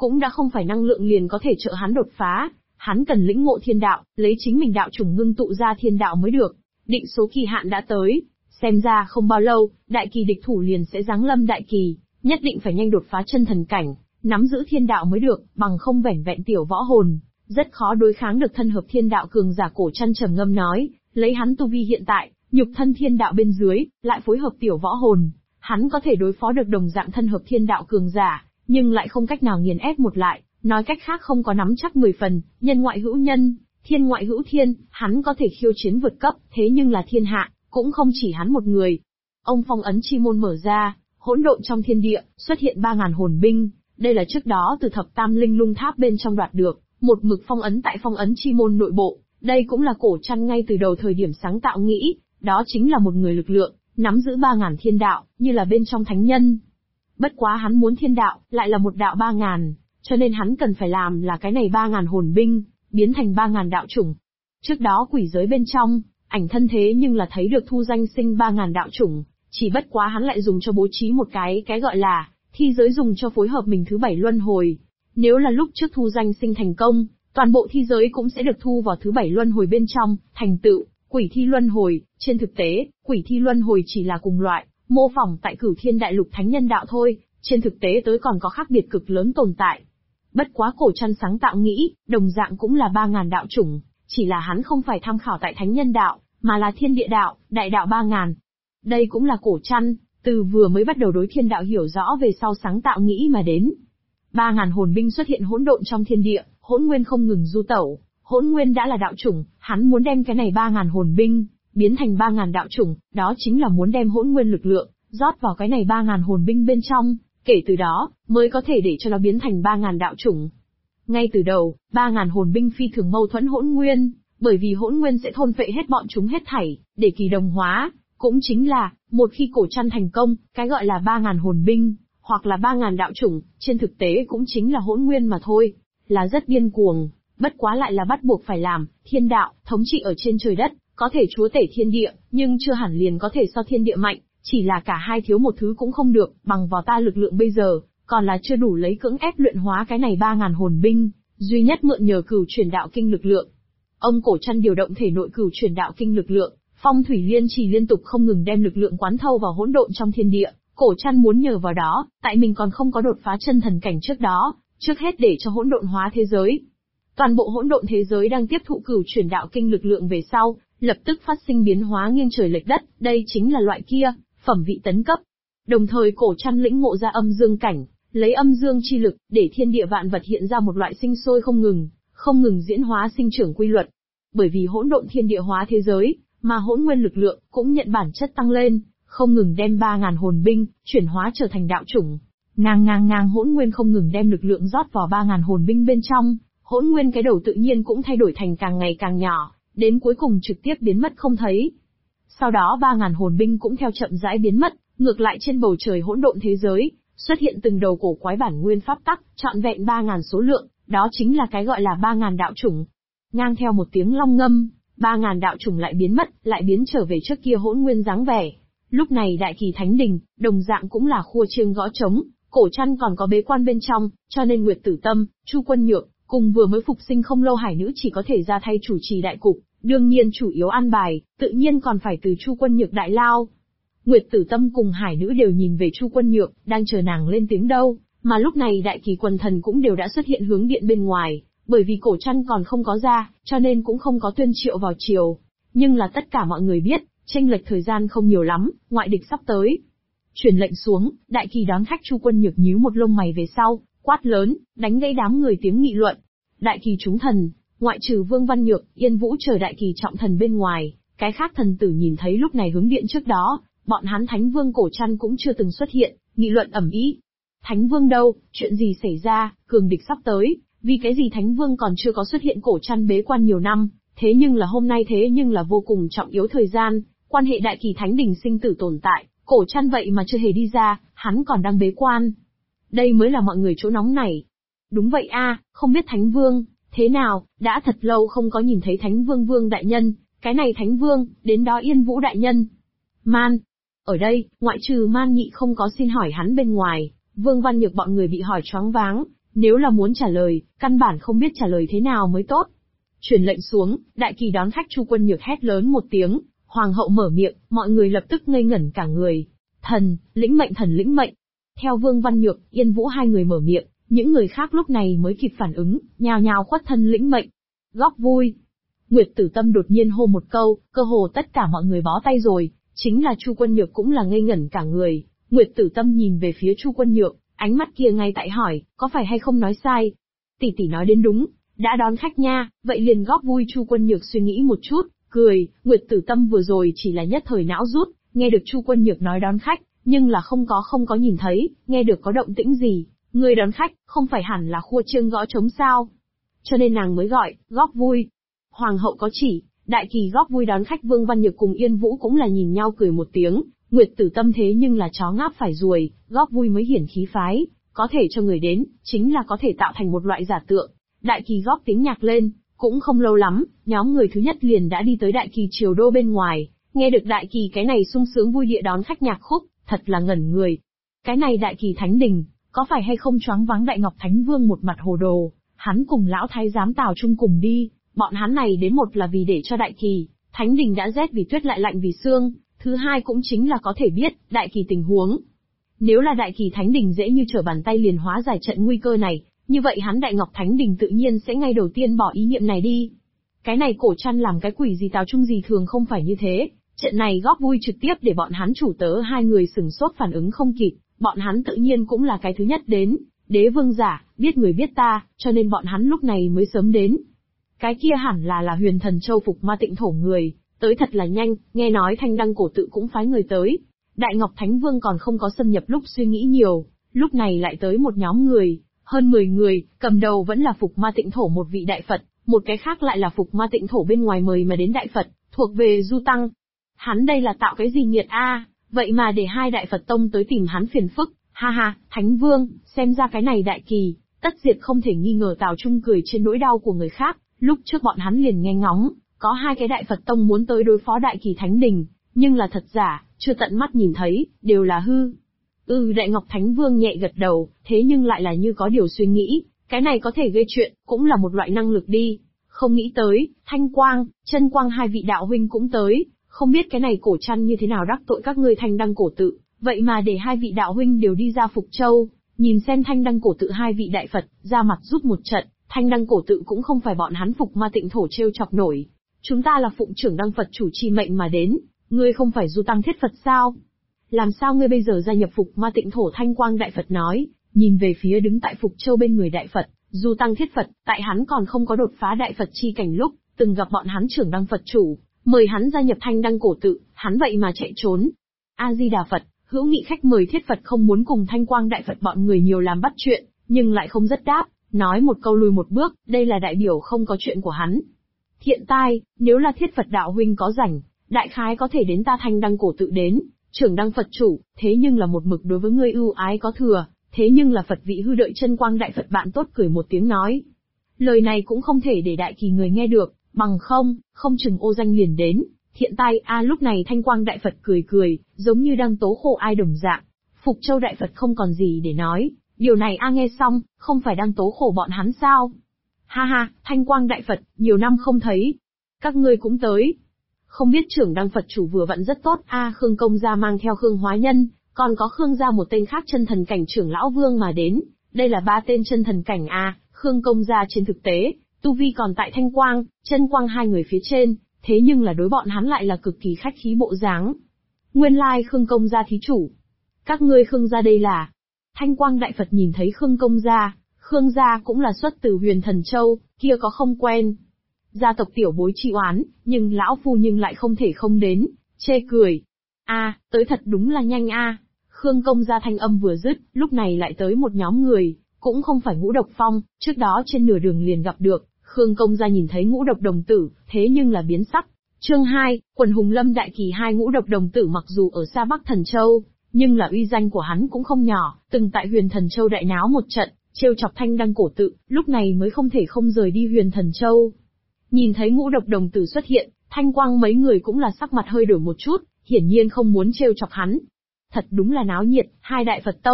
cũng đã không phải năng lượng liền có thể trợ hắn đột phá, hắn cần lĩnh ngộ thiên đạo, lấy chính mình đạo chủng ngưng tụ ra thiên đạo mới được. Định số kỳ hạn đã tới, xem ra không bao lâu, đại kỳ địch thủ liền sẽ giáng lâm đại kỳ, nhất định phải nhanh đột phá chân thần cảnh, nắm giữ thiên đạo mới được, bằng không vẻn vẹn tiểu võ hồn, rất khó đối kháng được thân hợp thiên đạo cường giả. Cổ Trăn trầm ngâm nói, lấy hắn tu vi hiện tại, nhục thân thiên đạo bên dưới, lại phối hợp tiểu võ hồn, hắn có thể đối phó được đồng dạng thân hợp thiên đạo cường giả, nhưng lại không cách nào nghiền ép một lại, nói cách khác không có nắm chắc 10 phần, nhân ngoại hữu nhân, thiên ngoại hữu thiên, hắn có thể khiêu chiến vượt cấp, thế nhưng là thiên hạ, cũng không chỉ hắn một người. Ông phong ấn chi môn mở ra, hỗn độn trong thiên địa, xuất hiện 3000 hồn binh, đây là trước đó từ thập tam linh lung tháp bên trong đoạt được, một mực phong ấn tại phong ấn chi môn nội bộ, đây cũng là Cổ Trăn ngay từ đầu thời điểm sáng tạo nghĩ, đó chính là một người lực lượng, nắm giữ 3000 thiên đạo, như là bên trong thánh nhân. Bất quá hắn muốn thiên đạo, lại là một đạo 3000, cho nên hắn cần phải làm là cái này 3000 hồn binh, biến thành 3000 đạo chủng. Trước đó quỷ giới bên trong, ảnh thân thế nhưng là thấy được thu danh sinh 3000 đạo chủng, chỉ bất quá hắn lại dùng cho bố trí một cái gọi là thi giới dùng cho phối hợp mình thứ 7 luân hồi. Nếu là lúc trước thu danh sinh thành công, toàn bộ thi giới cũng sẽ được thu vào thứ 7 luân hồi bên trong, thành tựu quỷ thi luân hồi. Trên thực tế, quỷ thi luân hồi chỉ là cùng loại, mô phỏng tại Cửu Thiên Đại Lục thánh nhân đạo thôi, trên thực tế tới còn có khác biệt cực lớn tồn tại. Bất quá Cổ Trăn sáng tạo nghĩ, đồng dạng cũng là 3000 đạo chủng, chỉ là hắn không phải tham khảo tại thánh nhân đạo, mà là thiên địa đạo, đại đạo 3000. Đây cũng là Cổ Trăn từ vừa mới bắt đầu đối thiên đạo hiểu rõ về sau sáng tạo nghĩ mà đến. 3000 hồn binh xuất hiện hỗn độn trong thiên địa, hỗn nguyên không ngừng du tẩu, hỗn nguyên đã là đạo chủng, hắn muốn đem cái này 3000 hồn binh biến thành 3000 đạo chủng, đó chính là muốn đem hỗn nguyên lực lượng rót vào cái này 3000 hồn binh bên trong, kể từ đó mới có thể để cho nó biến thành 3000 đạo chủng. Ngay từ đầu, 3000 hồn binh phi thường mâu thuẫn hỗn nguyên, bởi vì hỗn nguyên sẽ thôn phệ hết bọn chúng hết thảy, để kỳ đồng hóa, cũng chính là một khi Cổ Trăn thành công, cái gọi là 3000 hồn binh hoặc là 3000 đạo chủng, trên thực tế cũng chính là hỗn nguyên mà thôi, là rất điên cuồng, bất quá lại là bắt buộc phải làm. Thiên đạo thống trị ở trên trời đất, có thể chúa tể thiên địa, nhưng chưa hẳn liền có thể so thiên địa mạnh, chỉ là cả hai thiếu một thứ cũng không được, bằng vào ta lực lượng bây giờ, còn là chưa đủ lấy cưỡng ép luyện hóa cái này 3000 hồn binh, duy nhất mượn nhờ Cửu Chuyển Đạo Kinh lực lượng. Ông Cổ Trăn điều động thể nội Cửu Chuyển Đạo Kinh lực lượng, phong thủy liên chỉ liên tục không ngừng đem lực lượng quán thâu vào hỗn độn trong thiên địa. Cổ Trăn muốn nhờ vào đó, tại mình còn không có đột phá chân thần cảnh trước đó, trước hết để cho hỗn độn hóa thế giới. Toàn bộ hỗn độn thế giới đang tiếp thụ Cửu Chuyển Đạo Kinh lực lượng về sau, lập tức phát sinh biến hóa nghiêng trời lệch đất, đây chính là loại kia phẩm vị tấn cấp. Đồng thời Cổ Trăn lĩnh ngộ ra âm dương cảnh, lấy âm dương chi lực để thiên địa vạn vật hiện ra một loại sinh sôi không ngừng diễn hóa sinh trưởng quy luật. Bởi vì hỗn độn thiên địa hóa thế giới, mà hỗn nguyên lực lượng cũng nhận bản chất tăng lên, không ngừng đem 3000 hồn binh chuyển hóa trở thành đạo chủng. Ngang hỗn nguyên không ngừng đem lực lượng rót vào 3000 hồn binh bên trong, hỗn nguyên cái đầu tự nhiên cũng thay đổi thành càng ngày càng nhỏ, đến cuối cùng trực tiếp biến mất không thấy. Sau đó 3000 hồn binh cũng theo chậm rãi biến mất, ngược lại trên bầu trời hỗn độn thế giới, xuất hiện từng đầu cổ quái bản nguyên pháp tắc, trọn vẹn 3000 số lượng, đó chính là cái gọi là 3000 đạo chủng. Ngang theo một tiếng long ngâm, 3000 đạo chủng lại biến mất, lại biến trở về trước kia hỗn nguyên dáng vẻ. Lúc này đại kỳ thánh đình, đồng dạng cũng là khua chiêng gõ trống, Cổ Trăn còn có bế quan bên trong, cho nên Nguyệt Tử Tâm, Chu Quân Nhược, cùng vừa mới phục sinh không lâu hải nữ chỉ có thể ra thay chủ trì đại cục, đương nhiên chủ yếu an bài, tự nhiên còn phải từ Chu Quân Nhược đại lao. Nguyệt Tử Tâm cùng hải nữ đều nhìn về Chu Quân Nhược, đang chờ nàng lên tiếng đâu, mà lúc này đại kỳ quần thần cũng đều đã xuất hiện hướng điện bên ngoài, bởi vì Cổ Trăn còn không có ra, cho nên cũng không có tuyên triệu vào chiều. Nhưng là tất cả mọi người biết, chênh lệch thời gian không nhiều lắm, ngoại địch sắp tới. Truyền lệnh xuống, đại kỳ đón khách. Chu Quân Nhược nhíu một lông mày về sau, quát lớn, đánh gãy đám người tiếng nghị luận. Đại kỳ chúng thần, ngoại trừ Vương Văn Nhược, Yên Vũ chờ đại kỳ trọng thần bên ngoài, cái khác thần tử nhìn thấy lúc này hướng điện trước đó, bọn hắn Thánh Vương Cổ Trăn cũng chưa từng xuất hiện, nghị luận ầm ĩ. Thánh Vương đâu, chuyện gì xảy ra, cường địch sắp tới, vì cái gì Thánh Vương còn chưa có xuất hiện? Cổ Trăn bế quan nhiều năm, thế nhưng là hôm nay thế nhưng là vô cùng trọng yếu thời gian, quan hệ đại kỳ thánh đình sinh tử tồn tại, Cổ Trăn vậy mà chưa hề đi ra, hắn còn đang bế quan. Đây mới là mọi người chỗ nóng này. Đúng vậy a, không biết Thánh Vương, thế nào, đã thật lâu không có nhìn thấy Thánh Vương Vương đại nhân, cái này Thánh Vương, đến đó Yên Vũ đại nhân. Man. Ở đây, ngoại trừ Man Nhị không có xin hỏi hắn bên ngoài, Vương Văn Nhược bọn người bị hỏi choáng váng, Nếu là muốn trả lời, căn bản không biết trả lời thế nào mới tốt. Truyền lệnh xuống, đại kỳ đón khách. Chu Quân Nhược hét lớn một tiếng, hoàng hậu mở miệng, mọi người lập tức ngây ngẩn cả người. Thần lĩnh mệnh. Theo Vương Văn Nhược, Yên Vũ hai người mở miệng, những người khác lúc này mới kịp phản ứng, nhào nhào khuất thân lĩnh mệnh. Góp vui. Nguyệt Tử Tâm đột nhiên hô một câu, cơ hồ tất cả mọi người bó tay rồi, chính là Chu Quân Nhược cũng là ngây ngẩn cả người. Nguyệt Tử Tâm nhìn về phía Chu Quân Nhược, ánh mắt kia ngay tại hỏi, có phải hay không nói sai? Tỷ tỷ nói đến đúng, đã đón khách nha, vậy liền góp vui. Chu Quân Nhược suy nghĩ một chút, cười, Nguyệt Tử Tâm vừa rồi chỉ là nhất thời não rút, nghe được Chu Quân Nhược nói đón khách, nhưng là không có nhìn thấy, nghe được có động tĩnh gì. Người đón khách, không phải hẳn là khua chiêng gõ trống sao? Cho nên nàng mới gọi, góp vui. Hoàng hậu có chỉ, đại kỳ góp vui đón khách. Vương Văn Nhược cùng Yên Vũ cũng là nhìn nhau cười một tiếng, Nguyệt Tử Tâm thế nhưng là chó ngáp phải ruồi, góp vui mới hiển khí phái, có thể cho người đến, chính là có thể tạo thành một loại giả tượng. Đại kỳ góp tiếng nhạc lên, cũng không lâu lắm, nhóm người thứ nhất liền đã đi tới đại kỳ triều đô bên ngoài, nghe được đại kỳ cái này sung sướng vui địa đón khách nhạc khúc, thật là ngẩn người. Cái này đại kỳ thánh đình, có phải hay không choáng váng? Đại Ngọc Thánh Vương một mặt hồ đồ, hắn cùng lão thái giám Tào Trung cùng đi, bọn hắn này đến một là vì để cho đại kỳ thánh đình đã rét vì tuyết lại lạnh vì xương, thứ hai cũng chính là có thể biết đại kỳ tình huống. Nếu là đại kỳ thánh đình dễ như trở bàn tay liền hóa giải trận nguy cơ này, như vậy hắn Đại Ngọc Thánh đình tự nhiên sẽ ngay đầu tiên bỏ ý niệm này đi. Cái này cổ chăn làm cái quỷ gì Tào Trung gì thường không phải như thế, trận này góp vui trực tiếp để bọn hắn chủ tớ hai người sửng sốt phản ứng không kịp, bọn hắn tự nhiên cũng là cái thứ nhất đến, đế vương giả, biết người biết ta, cho nên bọn hắn lúc này mới sớm đến. Cái kia hẳn là Huyền Thần Châu Phục Ma Tịnh Thổ người, tới thật là nhanh, nghe nói Thanh Đăng Cổ Tự cũng phái người tới. Đại Ngọc Thánh Vương còn không có xâm nhập lúc suy nghĩ nhiều, lúc này lại tới một nhóm người, hơn 10 người, cầm đầu vẫn là Phục Ma Tịnh Thổ một vị đại Phật, một cái khác lại là Phục Ma Tịnh Thổ bên ngoài mời mà đến đại Phật, thuộc về Du Tăng. Hắn đây là tạo cái gì nghiệt a? Vậy mà để hai đại Phật tông tới tìm hắn phiền phức, ha ha, Thánh Vương, xem ra cái này đại kỳ, tất diệt không thể nghi ngờ. Tào Trung cười trên nỗi đau của người khác, lúc trước bọn hắn liền nghe ngóng, có hai cái đại Phật tông muốn tới đối phó đại kỳ Thánh đình, nhưng là thật giả, chưa tận mắt nhìn thấy, đều là hư. Đại Ngọc Thánh Vương nhẹ gật đầu, thế nhưng lại là như có điều suy nghĩ, cái này có thể gây chuyện, cũng là một loại năng lực đi. Không nghĩ tới, Thanh Quang, Chân Quang hai vị đạo huynh cũng tới, không biết cái này cổ chăn như thế nào đắc tội các ngươi Thanh Đăng Cổ Tự, vậy mà để hai vị đạo huynh đều đi ra Phục Châu, nhìn xem Thanh Đăng Cổ Tự hai vị đại Phật, ra mặt giúp một trận, Thanh Đăng Cổ Tự cũng không phải bọn hắn Phục Ma Tịnh Thổ trêu chọc nổi. Chúng ta là phụng trưởng Đăng Phật chủ trì mệnh mà đến, ngươi không phải Du Tăng Thiết Phật sao? Làm sao ngươi bây giờ gia nhập Phục Ma Tịnh Thổ? Thanh Quang đại Phật nói, nhìn về phía đứng tại Phục Châu bên người đại Phật, Du Tăng Thiết Phật, tại hắn còn không có đột phá đại Phật chi cảnh lúc, từng gặp bọn hắn trưởng Đăng Phật chủ, mời hắn gia nhập Thanh Đăng Cổ Tự, hắn vậy mà chạy trốn. A Di Đà Phật, hữu nghị khách mời Thiết Phật không muốn cùng Thanh Quang đại Phật bọn người nhiều làm bắt chuyện, nhưng lại không rất đáp, nói một câu lùi một bước, đây là đại biểu không có chuyện của hắn. Thiện tai, nếu là Thiết Phật đạo huynh có rảnh, đại khái có thể đến ta Thanh Đăng Cổ Tự đến, trưởng Đăng Phật chủ, thế nhưng là một mực đối với ngươi ưu ái có thừa, thế nhưng là Phật vị hư đợi. Chân Quang đại Phật bạn tốt cười một tiếng nói. Lời này cũng không thể để đại kỳ người nghe được, bằng không chừng ô danh liền đến. Thiện tai lúc này Thanh Quang đại Phật cười, giống như đang tố khổ ai đồng dạng. Phục Châu đại Phật không còn gì để nói, điều này nghe xong, không phải đang tố khổ bọn hắn sao? Ha ha, Thanh Quang đại Phật, nhiều năm không thấy. Các ngươi cũng tới. Không biết trưởng Đăng Phật chủ vừa vặn rất tốt Khương Công Gia mang theo Khương Hóa Nhân, còn có Khương Gia một tên khác chân thần cảnh trưởng lão vương mà đến. Đây là 3 tên chân thần cảnh Khương Công Gia trên thực tế, tu vi còn tại Thanh Quang, Chân Quang hai người phía trên, thế nhưng là đối bọn hắn lại là cực kỳ khách khí bộ dáng. Nguyên lai Khương Công Gia thí chủ. Các ngươi Khương Gia đây là. Thanh Quang đại Phật nhìn thấy Khương Công Gia, Khương Gia cũng là xuất từ Huyền Thần Châu, kia có không quen. Gia tộc tiểu bối chi oán, nhưng lão phu nhưng lại không thể không đến, chê cười. Tới thật đúng là nhanh Khương Công Gia thanh âm vừa dứt, lúc này lại tới một nhóm người, cũng không phải Ngũ Độc Phong, trước đó trên nửa đường liền gặp được. Khương Công Gia nhìn thấy Ngũ Độc Đồng Tử, thế nhưng là biến sắc. Chương 2, Quần Hùng Lâm đại kỳ. Hai Ngũ Độc Đồng Tử mặc dù ở xa Bắc Thần Châu, nhưng là uy danh của hắn cũng không nhỏ, từng tại Huyền Thần Châu đại náo một trận, trêu chọc Thanh Đăng Cổ Tự, lúc này mới không thể không rời đi Huyền Thần Châu. Nhìn thấy Ngũ Độc Đồng Tử xuất hiện, Thanh Quang mấy người cũng là sắc mặt hơi đổi một chút, hiển nhiên không muốn trêu chọc hắn. Thật đúng là náo nhiệt, hai đại Phật tông,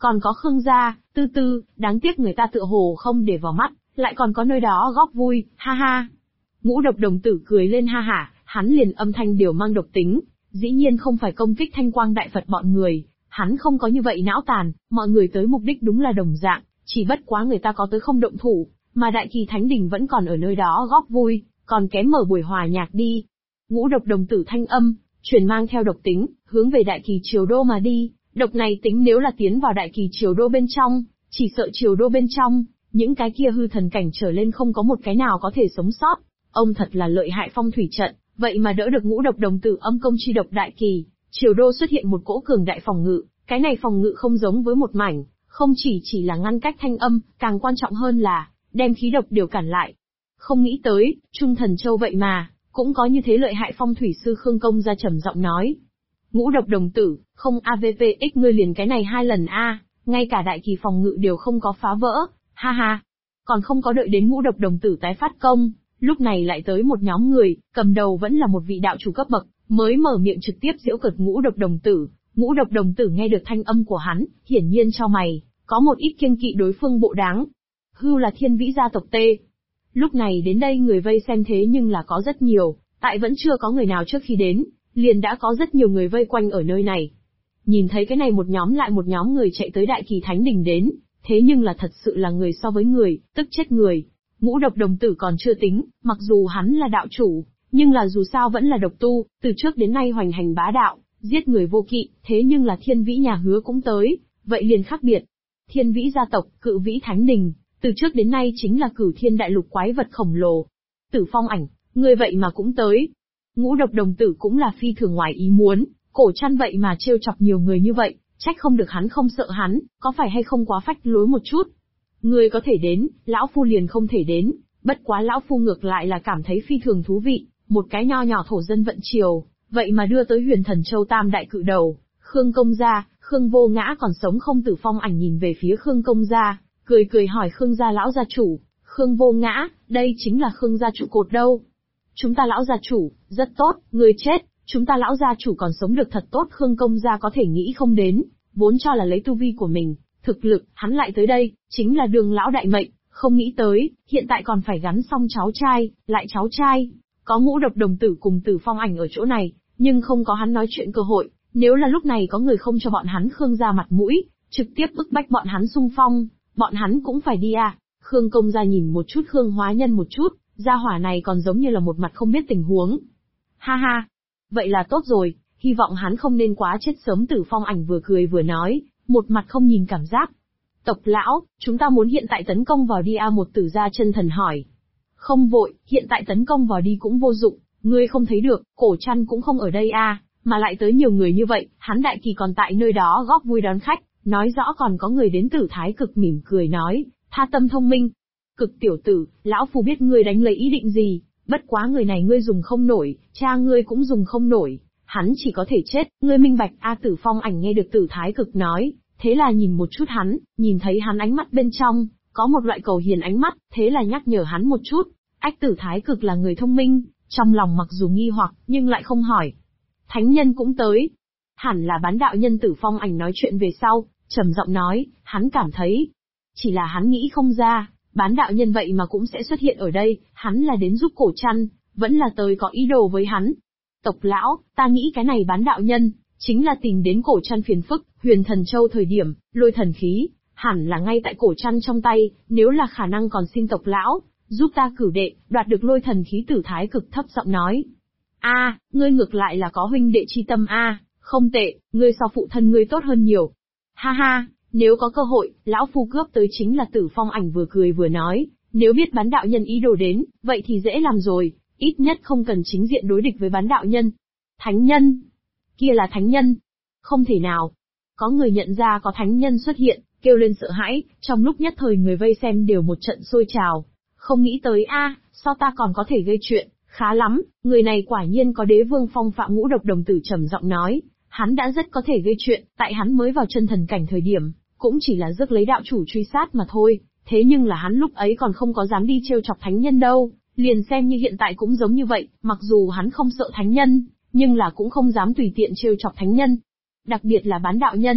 Còn có Khương gia, Tư Tư, đáng tiếc người ta tựa hồ không để vào mắt, lại còn có nơi đó góp vui, ha ha. Ngũ Độc đồng tử cười lên ha hả, hắn liền âm thanh đều mang độc tính, dĩ nhiên không phải công kích Thanh Quang Đại Phật bọn người, hắn không có như vậy não tàn, mọi người tới mục đích đúng là đồng dạng, chỉ bất quá người ta có tới không động thủ, mà Đại Kỳ Thánh Đình vẫn còn ở nơi đó góp vui, còn kém mở buổi hòa nhạc đi. Ngũ Độc đồng tử thanh âm, truyền mang theo độc tính, hướng về Đại Kỳ Triều Đô mà đi, độc này tính nếu là tiến vào Đại Kỳ Triều Đô bên trong, chỉ sợ Triều Đô bên trong, những cái kia hư thần cảnh trở lên không có một cái nào có thể sống sót. Ông thật là lợi hại phong thủy trận, vậy mà đỡ được Ngũ Độc đồng tử âm công chi độc Đại Kỳ. Triều Đô xuất hiện một cỗ cường đại phòng ngự, cái này phòng ngự không giống với một mảnh, không chỉ là ngăn cách thanh âm, càng quan trọng hơn là đem khí độc điều cản lại. Không nghĩ tới, Trung Thần Châu vậy mà cũng có như thế lợi hại phong thủy sư Khương Công gia trầm giọng nói. Ngũ Độc đồng tử, không AVVX ngươi liền cái này 2 lần a, ngay cả Đại Kỳ phòng ngự đều không có phá vỡ, ha ha. Còn không có đợi đến Ngũ Độc đồng tử tái phát công, lúc này lại tới một nhóm người, cầm đầu vẫn là một vị đạo chủ cấp bậc, mới mở miệng trực tiếp giễu cợt Ngũ Độc đồng tử. Ngũ Độc đồng tử nghe được thanh âm của hắn, hiển nhiên cho mày, có một ít kiêng kỵ đối phương bộ đáng. Hưu là Thiên Vĩ gia tộc Tê. Lúc này đến đây người vây xem thế nhưng là có rất nhiều, tại vẫn chưa có người nào trước khi đến, liền đã có rất nhiều người vây quanh ở nơi này. Nhìn thấy cái này một nhóm lại một nhóm người chạy tới Đại Kỳ Thánh Đình đến, thế nhưng là thật sự là người so với người, tức chết người. Ngũ Độc đồng tử còn chưa tính, mặc dù hắn là đạo chủ, nhưng là dù sao vẫn là độc tu, từ trước đến nay hoành hành bá đạo, giết người vô kỵ, thế nhưng là Thiên Vĩ nhà Hứa cũng tới, vậy liền khác biệt. Thiên Vĩ gia tộc, Cự Vĩ Thánh Đình, từ trước đến nay chính là Cửu Thiên đại lục quái vật khổng lồ. Tử Phong Ảnh, ngươi vậy mà cũng tới. Ngũ Độc đồng tử cũng là phi thường ngoài ý muốn, Cổ Trăn vậy mà trêu chọc nhiều người như vậy, trách không được hắn không sợ hắn, có phải hay không quá phách lối một chút. Ngươi có thể đến, lão phu liền không thể đến, bất quá lão phu ngược lại là cảm thấy phi thường thú vị, một cái nho nhỏ thổ dân vận triều, vậy mà đưa tới Huyền Thần Châu tam đại cự đầu, Khương Công gia, Khương Vô Ngã còn sống không. Tử Phong Ảnh nhìn về phía Khương Công gia, cười hỏi Khương gia lão gia chủ, Khương Vô Ngã, đây chính là Khương gia trụ cột đâu. Chúng ta lão gia chủ, rất tốt, ngươi chết, chúng ta lão gia chủ còn sống được thật tốt. Khương Công gia có thể nghĩ không đến, vốn cho là lấy tu vi của mình, thực lực, hắn lại tới đây, chính là đường lão đại mệnh, không nghĩ tới, hiện tại còn phải gắn xong cháu trai, lại cháu trai. Có Ngũ Độc đồng tử cùng Tử Phong Ảnh ở chỗ này, nhưng không có hắn nói chuyện cơ hội, nếu là lúc này có người không cho bọn hắn Khương gia mặt mũi, trực tiếp bức bách bọn hắn xung phong, bọn hắn cũng phải đi à. Khương Công gia nhìn một chút Khương Hóa Nhân một chút, gia hỏa này còn giống như là một mặt không biết tình huống. Ha ha, vậy là tốt rồi, hy vọng hắn không nên quá chết sớm. Tử Phong Ảnh vừa cười vừa nói, một mặt không nhìn cảm giác. Tộc lão, chúng ta muốn hiện tại tấn công vào đi à? Một tử gia chân thần hỏi. Không vội, hiện tại tấn công vào đi cũng vô dụng, ngươi không thấy được, Cổ Trăn cũng không ở đây à, mà lại tới nhiều người như vậy, hắn Đại Kỳ còn tại nơi đó góp vui đón khách, nói rõ còn có người đến. Tử Thái Cực mỉm cười nói, tha tâm thông minh. Cực tiểu tử, lão phu biết ngươi đánh lấy ý định gì, bất quá người này ngươi dùng không nổi, cha ngươi cũng dùng không nổi, hắn chỉ có thể chết, ngươi minh bạch a. Tử Phong Ảnh nghe được Tử Thái Cực nói, thế là nhìn một chút hắn, nhìn thấy hắn ánh mắt bên trong, có một loại cầu hiền ánh mắt, thế là nhắc nhở hắn một chút. Ách Tử Thái Cực là người thông minh, trong lòng mặc dù nghi hoặc, nhưng lại không hỏi. Thánh nhân cũng tới. Hẳn là Bán đạo nhân. Tử Phong Ảnh nói chuyện về sau, trầm giọng nói, hắn cảm thấy, chỉ là hắn nghĩ không ra, Bán đạo nhân vậy mà cũng sẽ xuất hiện ở đây, hắn là đến giúp Cổ Trăn, vẫn là tới có ý đồ với hắn. Tộc lão, ta nghĩ cái này Bán đạo nhân, chính là tìm đến Cổ Trăn phiền phức. Huyền Thần Châu thời điểm, lôi thần khí, hẳn là ngay tại Cổ Trăn trong tay, nếu là khả năng còn xin tộc lão, giúp ta cử đệ, đoạt được lôi thần khí. Tử Thái Cực thấp giọng nói. A, ngươi ngược lại là có huynh đệ chi tâm a, không tệ, ngươi so phụ thân ngươi tốt hơn nhiều. Ha ha, nếu có cơ hội, lão phu cướp tới chính là. Tử Phong Ảnh vừa cười vừa nói, nếu biết Bán đạo nhân ý đồ đến, vậy thì dễ làm rồi, ít nhất không cần chính diện đối địch với Bán đạo nhân. Thánh nhân? Kia là thánh nhân? Không thể nào. Có người nhận ra có thánh nhân xuất hiện, kêu lên sợ hãi, trong lúc nhất thời người vây xem đều một trận sôi trào. Không nghĩ tới a, sao ta còn có thể gây chuyện, khá lắm, người này quả nhiên có đế vương phong phạm. Ngũ Độc đồng tử trầm giọng nói, hắn đã rất có thể gây chuyện, tại hắn mới vào chân thần cảnh thời điểm, cũng chỉ là rước lấy đạo chủ truy sát mà thôi, thế nhưng là hắn lúc ấy còn không có dám đi trêu chọc thánh nhân đâu, liền xem như hiện tại cũng giống như vậy, mặc dù hắn không sợ thánh nhân, nhưng là cũng không dám tùy tiện trêu chọc thánh nhân. Đặc biệt là Bán đạo nhân,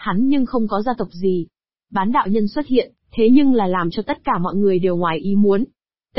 hắn nhưng không có gia tộc gì. Bán đạo nhân xuất hiện, thế nhưng là làm cho tất cả mọi người đều ngoài ý muốn. T.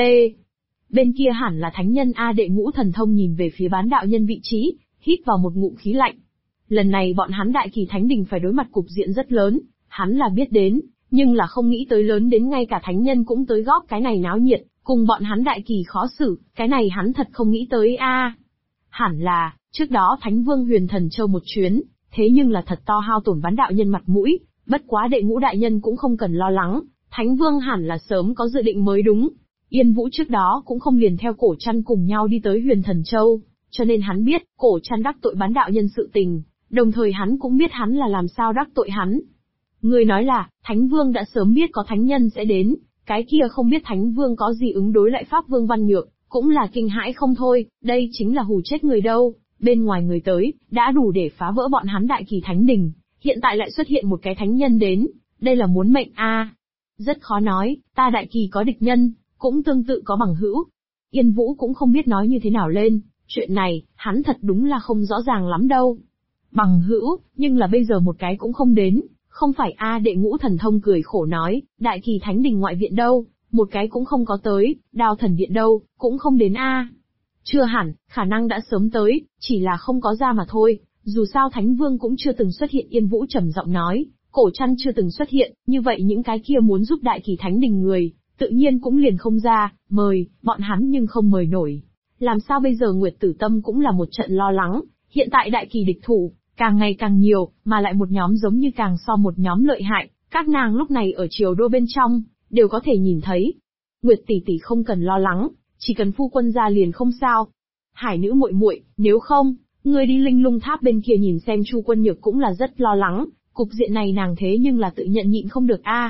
Bên kia hẳn là thánh nhân A Đệ Ngũ Thần Thông nhìn về phía bán đạo nhân vị trí, hít vào một ngụm khí lạnh. Lần này bọn hắn Đại Kỳ Thánh Đình phải đối mặt cục diện rất lớn, hắn là biết đến, nhưng là không nghĩ tới lớn đến ngay cả thánh nhân cũng tới góp cái này náo nhiệt, cùng bọn hắn Đại Kỳ khó xử, cái này hắn thật không nghĩ tới a. Hẳn là, trước đó Thánh Vương Huyền Thần Châu một chuyến, thế nhưng là thật to hao tổn bán đạo nhân mặt mũi, bất quá Đệ Ngũ đại nhân cũng không cần lo lắng, Thánh Vương hẳn là sớm có dự định mới đúng. Yên Vũ trước đó cũng không liền theo Cổ Trăn cùng nhau đi tới Huyền Thần Châu, cho nên hắn biết Cổ Trăn đắc tội bán đạo nhân sự tình, đồng thời hắn cũng biết hắn là làm sao đắc tội hắn. Người nói là, Thánh Vương đã sớm biết có thánh nhân sẽ đến, cái kia không biết Thánh Vương có gì ứng đối lại Pháp Vương Văn Nhược, cũng là kinh hãi không thôi, đây chính là hù chết người đâu, bên ngoài người tới, đã đủ để phá vỡ bọn hắn Đại Kỳ Thánh Đình, hiện tại lại xuất hiện một cái thánh nhân đến, đây là muốn mệnh a. Rất khó nói, ta Đại Kỳ có địch nhân, cũng tương tự có bằng hữu. Yên Vũ cũng không biết nói như thế nào lên, chuyện này, hắn thật đúng là không rõ ràng lắm đâu. Bằng hữu, nhưng là bây giờ một cái cũng không đến, không phải a. Đệ Ngũ Thần Thông cười khổ nói, Đại Kỳ Thánh Đình ngoại viện đâu, một cái cũng không có tới, Đao Thần Điện đâu, cũng không đến a. Chưa hẳn, khả năng đã sớm tới, chỉ là không có ra mà thôi, dù sao Thánh Vương cũng chưa từng xuất hiện. Yên Vũ trầm giọng nói, Cổ Trăn chưa từng xuất hiện, như vậy những cái kia muốn giúp Đại Kỳ Thánh Đình người, tự nhiên cũng liền không ra, mời, bọn hắn nhưng không mời nổi. Làm sao bây giờ? Nguyệt Tử Tâm cũng là một trận lo lắng, hiện tại Đại Kỳ địch thủ, càng ngày càng nhiều, mà lại một nhóm giống như càng so một nhóm lợi hại, các nàng lúc này ở triều đô bên trong, đều có thể nhìn thấy. Nguyệt tỷ tỷ không cần lo lắng, chỉ cần phu quân ra liền không sao. Hải nữ muội muội, nếu không, ngươi đi Linh Lung Tháp bên kia nhìn xem. Chu Quân Nhược cũng là rất lo lắng, cục diện này nàng thế nhưng là tự nhận nhịn không được a.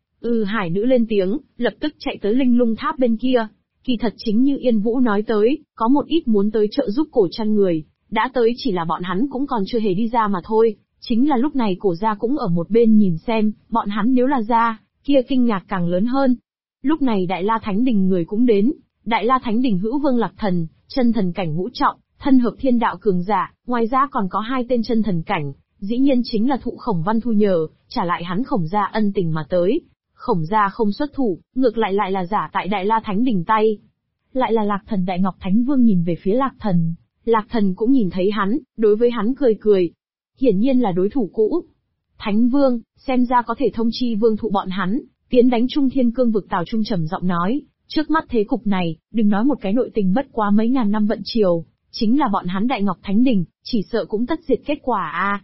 Hải nữ lên tiếng, lập tức chạy tới Linh Lung Tháp bên kia. Kỳ thật chính như Yên Vũ nói tới, có một ít muốn tới trợ giúp Cổ Trăn người, đã tới, chỉ là bọn hắn cũng còn chưa hề đi ra mà thôi. Chính là lúc này Cổ gia cũng ở một bên nhìn xem, bọn hắn nếu là ra, kia kinh ngạc càng lớn hơn. Lúc này Đại La Thánh Đình người cũng đến, Đại La Thánh Đình hữu vương Lạc Thần, chân thần cảnh ngũ trọng, thân hợp thiên đạo cường giả, ngoài ra còn có 2 tên chân thần cảnh, dĩ nhiên chính là Thụ Khổng Văn Thu nhờ, trả lại hắn Khổng gia ân tình mà tới. Khổng gia không xuất thủ, ngược lại là giả tại Đại La Thánh Đình tay. Lại là Lạc Thần. Đại Ngọc Thánh Vương nhìn về phía Lạc Thần, Lạc Thần cũng nhìn thấy hắn, đối với hắn cười cười. Hiển nhiên là đối thủ cũ. Thánh Vương, xem ra có thể thông chi Vương Thụ bọn hắn, tiến đánh Trung Thiên Cương vực. Tào Trung trầm giọng nói, trước mắt thế cục này, đừng nói một cái nội tình bất quá mấy ngàn năm vận triều, chính là bọn hắn Đại Ngọc Thánh Đình, chỉ sợ cũng tất diệt kết quả a.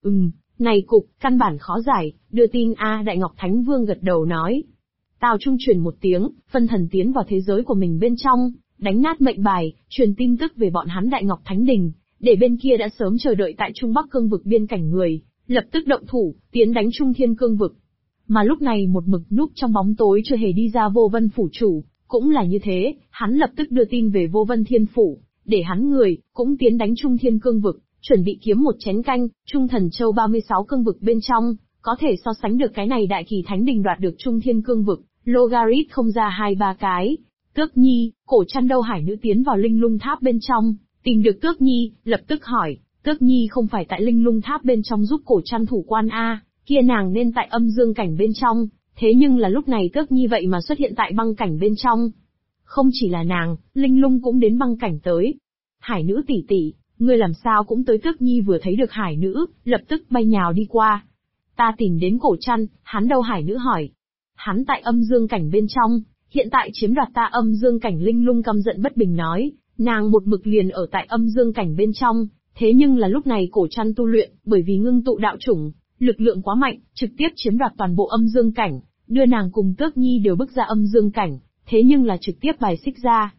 Này cục, căn bản khó giải, đưa tin a. Đại Ngọc Thánh Vương gật đầu nói. Tào Trung truyền một tiếng, phân thần tiến vào thế giới của mình bên trong, đánh nát mệnh bài, truyền tin tức về bọn hắn Đại Ngọc Thánh Đình, để bên kia đã sớm chờ đợi tại Trung Bắc Cương vực biên cảnh người, lập tức động thủ, tiến đánh Trung Thiên Cương vực. Mà lúc này một mực núp trong bóng tối chưa hề đi ra Vô Vân phủ chủ, cũng là như thế, hắn lập tức đưa tin về Vô Vân Thiên phủ, để hắn người, cũng tiến đánh Trung Thiên Cương vực, chuẩn bị kiếm một chén canh. Trung Thần Châu 36 cương vực bên trong, có thể so sánh được cái này Đại Kỳ Thánh Đình đoạt được Trung Thiên Cương vực, logarit không ra 2-3 cái. Tước Nhi, Cổ Trăn đâu? Hải nữ tiến vào Linh Lung Tháp bên trong, tìm được Tước Nhi, lập tức hỏi, Tước Nhi không phải tại Linh Lung Tháp bên trong giúp Cổ Trăn thủ quan a, kia nàng nên tại âm dương cảnh bên trong, thế nhưng là lúc này Tước Nhi vậy mà xuất hiện tại băng cảnh bên trong. Không chỉ là nàng, Linh Lung cũng đến băng cảnh tới. Hải nữ tỷ tỷ, ngươi làm sao cũng tới? Tước Nhi vừa thấy được hải nữ, lập tức bay nhào đi qua. Ta tìm đến Cổ Trăn, hắn đâu? Hải nữ hỏi. Hắn tại âm dương cảnh bên trong, hiện tại chiếm đoạt ta âm dương cảnh. Linh Lung căm giận bất bình nói, nàng một mực liền ở tại âm dương cảnh bên trong, thế nhưng là lúc này Cổ Trăn tu luyện, bởi vì ngưng tụ đạo chủng, lực lượng quá mạnh, trực tiếp chiếm đoạt toàn bộ âm dương cảnh, đưa nàng cùng Tước Nhi đều bước ra âm dương cảnh, thế nhưng là trực tiếp bài xích ra.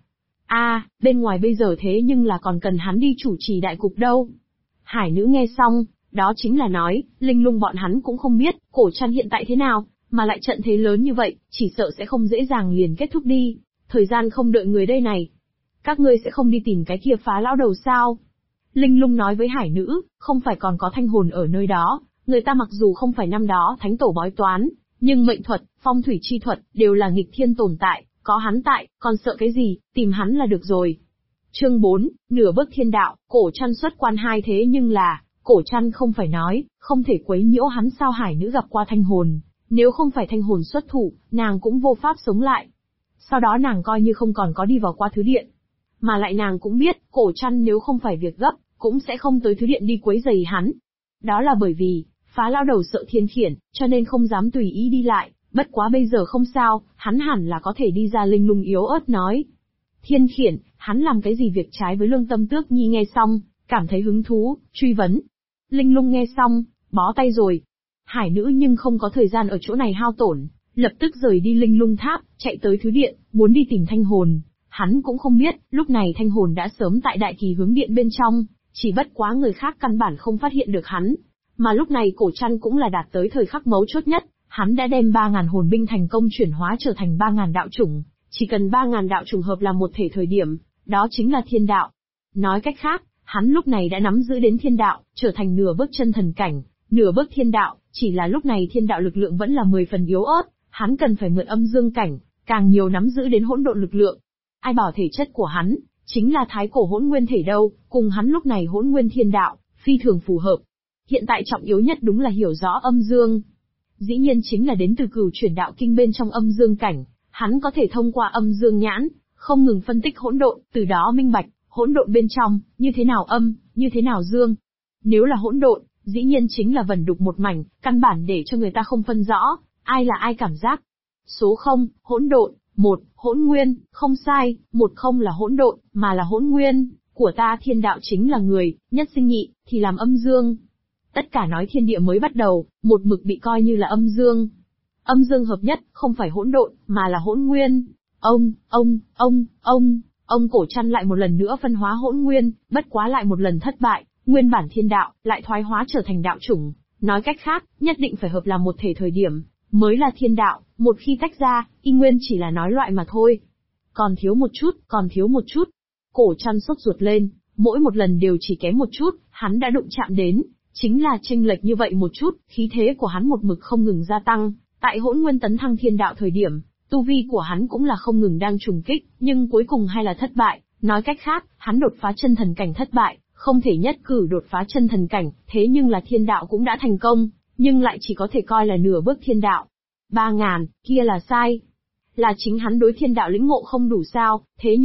Bên ngoài bây giờ thế nhưng là còn cần hắn đi chủ trì đại cục đâu. Hải nữ nghe xong, đó chính là nói, Linh Lung bọn hắn cũng không biết, Cổ Trăn hiện tại thế nào, mà lại trận thế lớn như vậy, chỉ sợ sẽ không dễ dàng liền kết thúc đi, thời gian không đợi người đây này. Các ngươi sẽ không đi tìm cái kia phá lão đầu sao? Linh Lung nói với hải nữ, không phải còn có thanh hồn ở nơi đó, người ta mặc dù không phải năm đó thánh tổ bói toán, nhưng mệnh thuật, phong thủy chi thuật, đều là nghịch thiên tồn tại, có hắn tại, còn sợ cái gì, tìm hắn là được rồi. Chương 4, nửa bước thiên đạo. Cổ Trăn xuất quan 2 thế nhưng là, Cổ Trăn không phải nói, không thể quấy nhiễu hắn sao hải nữ gặp qua thanh hồn, nếu không phải thanh hồn xuất thủ, nàng cũng vô pháp sống lại. Sau đó nàng coi như không còn có đi vào qua thứ điện. Mà lại nàng cũng biết, Cổ Trăn nếu không phải việc gấp, cũng sẽ không tới thứ điện đi quấy rầy hắn. Đó là bởi vì, Phá lao đầu sợ Thiên Khiển, cho nên không dám tùy ý đi lại, bất quá bây giờ không sao, hắn hẳn là có thể đi ra. Linh Lung yếu ớt nói. Thiên Khiển, hắn làm cái gì việc trái với lương tâm? Tước Nhi nghe xong, cảm thấy hứng thú, truy vấn. Linh Lung nghe xong, bó tay rồi. Hải nữ nhưng không có thời gian ở chỗ này hao tổn, lập tức rời đi Linh Lung tháp, chạy tới thứ điện, muốn đi tìm thanh hồn. Hắn cũng không biết, lúc này thanh hồn đã sớm tại đại kỳ hướng điện bên trong, chỉ bất quá người khác căn bản không phát hiện được hắn. Mà lúc này Cổ Trăn cũng là đạt tới thời khắc mấu chốt nhất, hắn đã đem 3.000 hồn binh thành công chuyển hóa trở thành 3.000 đạo chủng, chỉ cần 3.000 đạo chủng hợp làm một thể thời điểm, đó chính là thiên đạo. Nói cách khác, hắn lúc này đã nắm giữ đến thiên đạo, trở thành nửa bước chân thần cảnh, nửa bước thiên đạo, chỉ là lúc này thiên đạo lực lượng vẫn là 10 phần yếu ớt, hắn cần phải mượn âm dương cảnh, càng nhiều nắm giữ đến hỗn độn lực lượng. Ai bảo thể chất của hắn chính là thái cổ hỗn nguyên thể đâu, cùng hắn lúc này hỗn nguyên thiên đạo phi thường phù hợp. Hiện tại trọng yếu nhất đúng là hiểu rõ âm dương. Dĩ nhiên chính là đến từ Cửu Chuyển Đạo Kinh bên trong âm dương cảnh, hắn có thể thông qua âm dương nhãn, không ngừng phân tích hỗn độn, từ đó minh bạch, hỗn độn bên trong, như thế nào âm, như thế nào dương. Nếu là hỗn độn, dĩ nhiên chính là vẩn đục một mảnh, căn bản để cho người ta không phân rõ, ai là ai cảm giác. Số 0, hỗn độn, 1, hỗn nguyên, không sai, 1 không là hỗn độn, mà là hỗn nguyên, của ta thiên đạo chính là người, nhất sinh nhị, thì làm âm dương. Tất cả nói thiên địa mới bắt đầu, một mực bị coi như là âm dương. Âm dương hợp nhất, không phải hỗn độn, mà là hỗn nguyên. Ông Cổ Trăn lại một lần nữa phân hóa hỗn nguyên, bất quá lại một lần thất bại, nguyên bản thiên đạo, lại thoái hóa trở thành đạo chủng. Nói cách khác, nhất định phải hợp làm một thể thời điểm, mới là thiên đạo, một khi tách ra, y nguyên chỉ là nói loại mà thôi. Còn thiếu một chút. Cổ Trăn sốt ruột lên, mỗi một lần đều chỉ kém một chút, hắn đã đụng chạm đến. Chính là chênh lệch như vậy một chút, khí thế của hắn một mực không ngừng gia tăng, tại hỗn nguyên tấn thăng thiên đạo thời điểm, tu vi của hắn cũng là không ngừng đang trùng kích, nhưng cuối cùng hay là thất bại, nói cách khác, hắn đột phá chân thần cảnh thất bại, không thể nhất cử đột phá chân thần cảnh, thế nhưng là thiên đạo cũng đã thành công, nhưng lại chỉ có thể coi là nửa bước thiên đạo. 3.000, kia là sai. Là chính hắn đối thiên đạo lĩnh ngộ không đủ sao, thế nhưng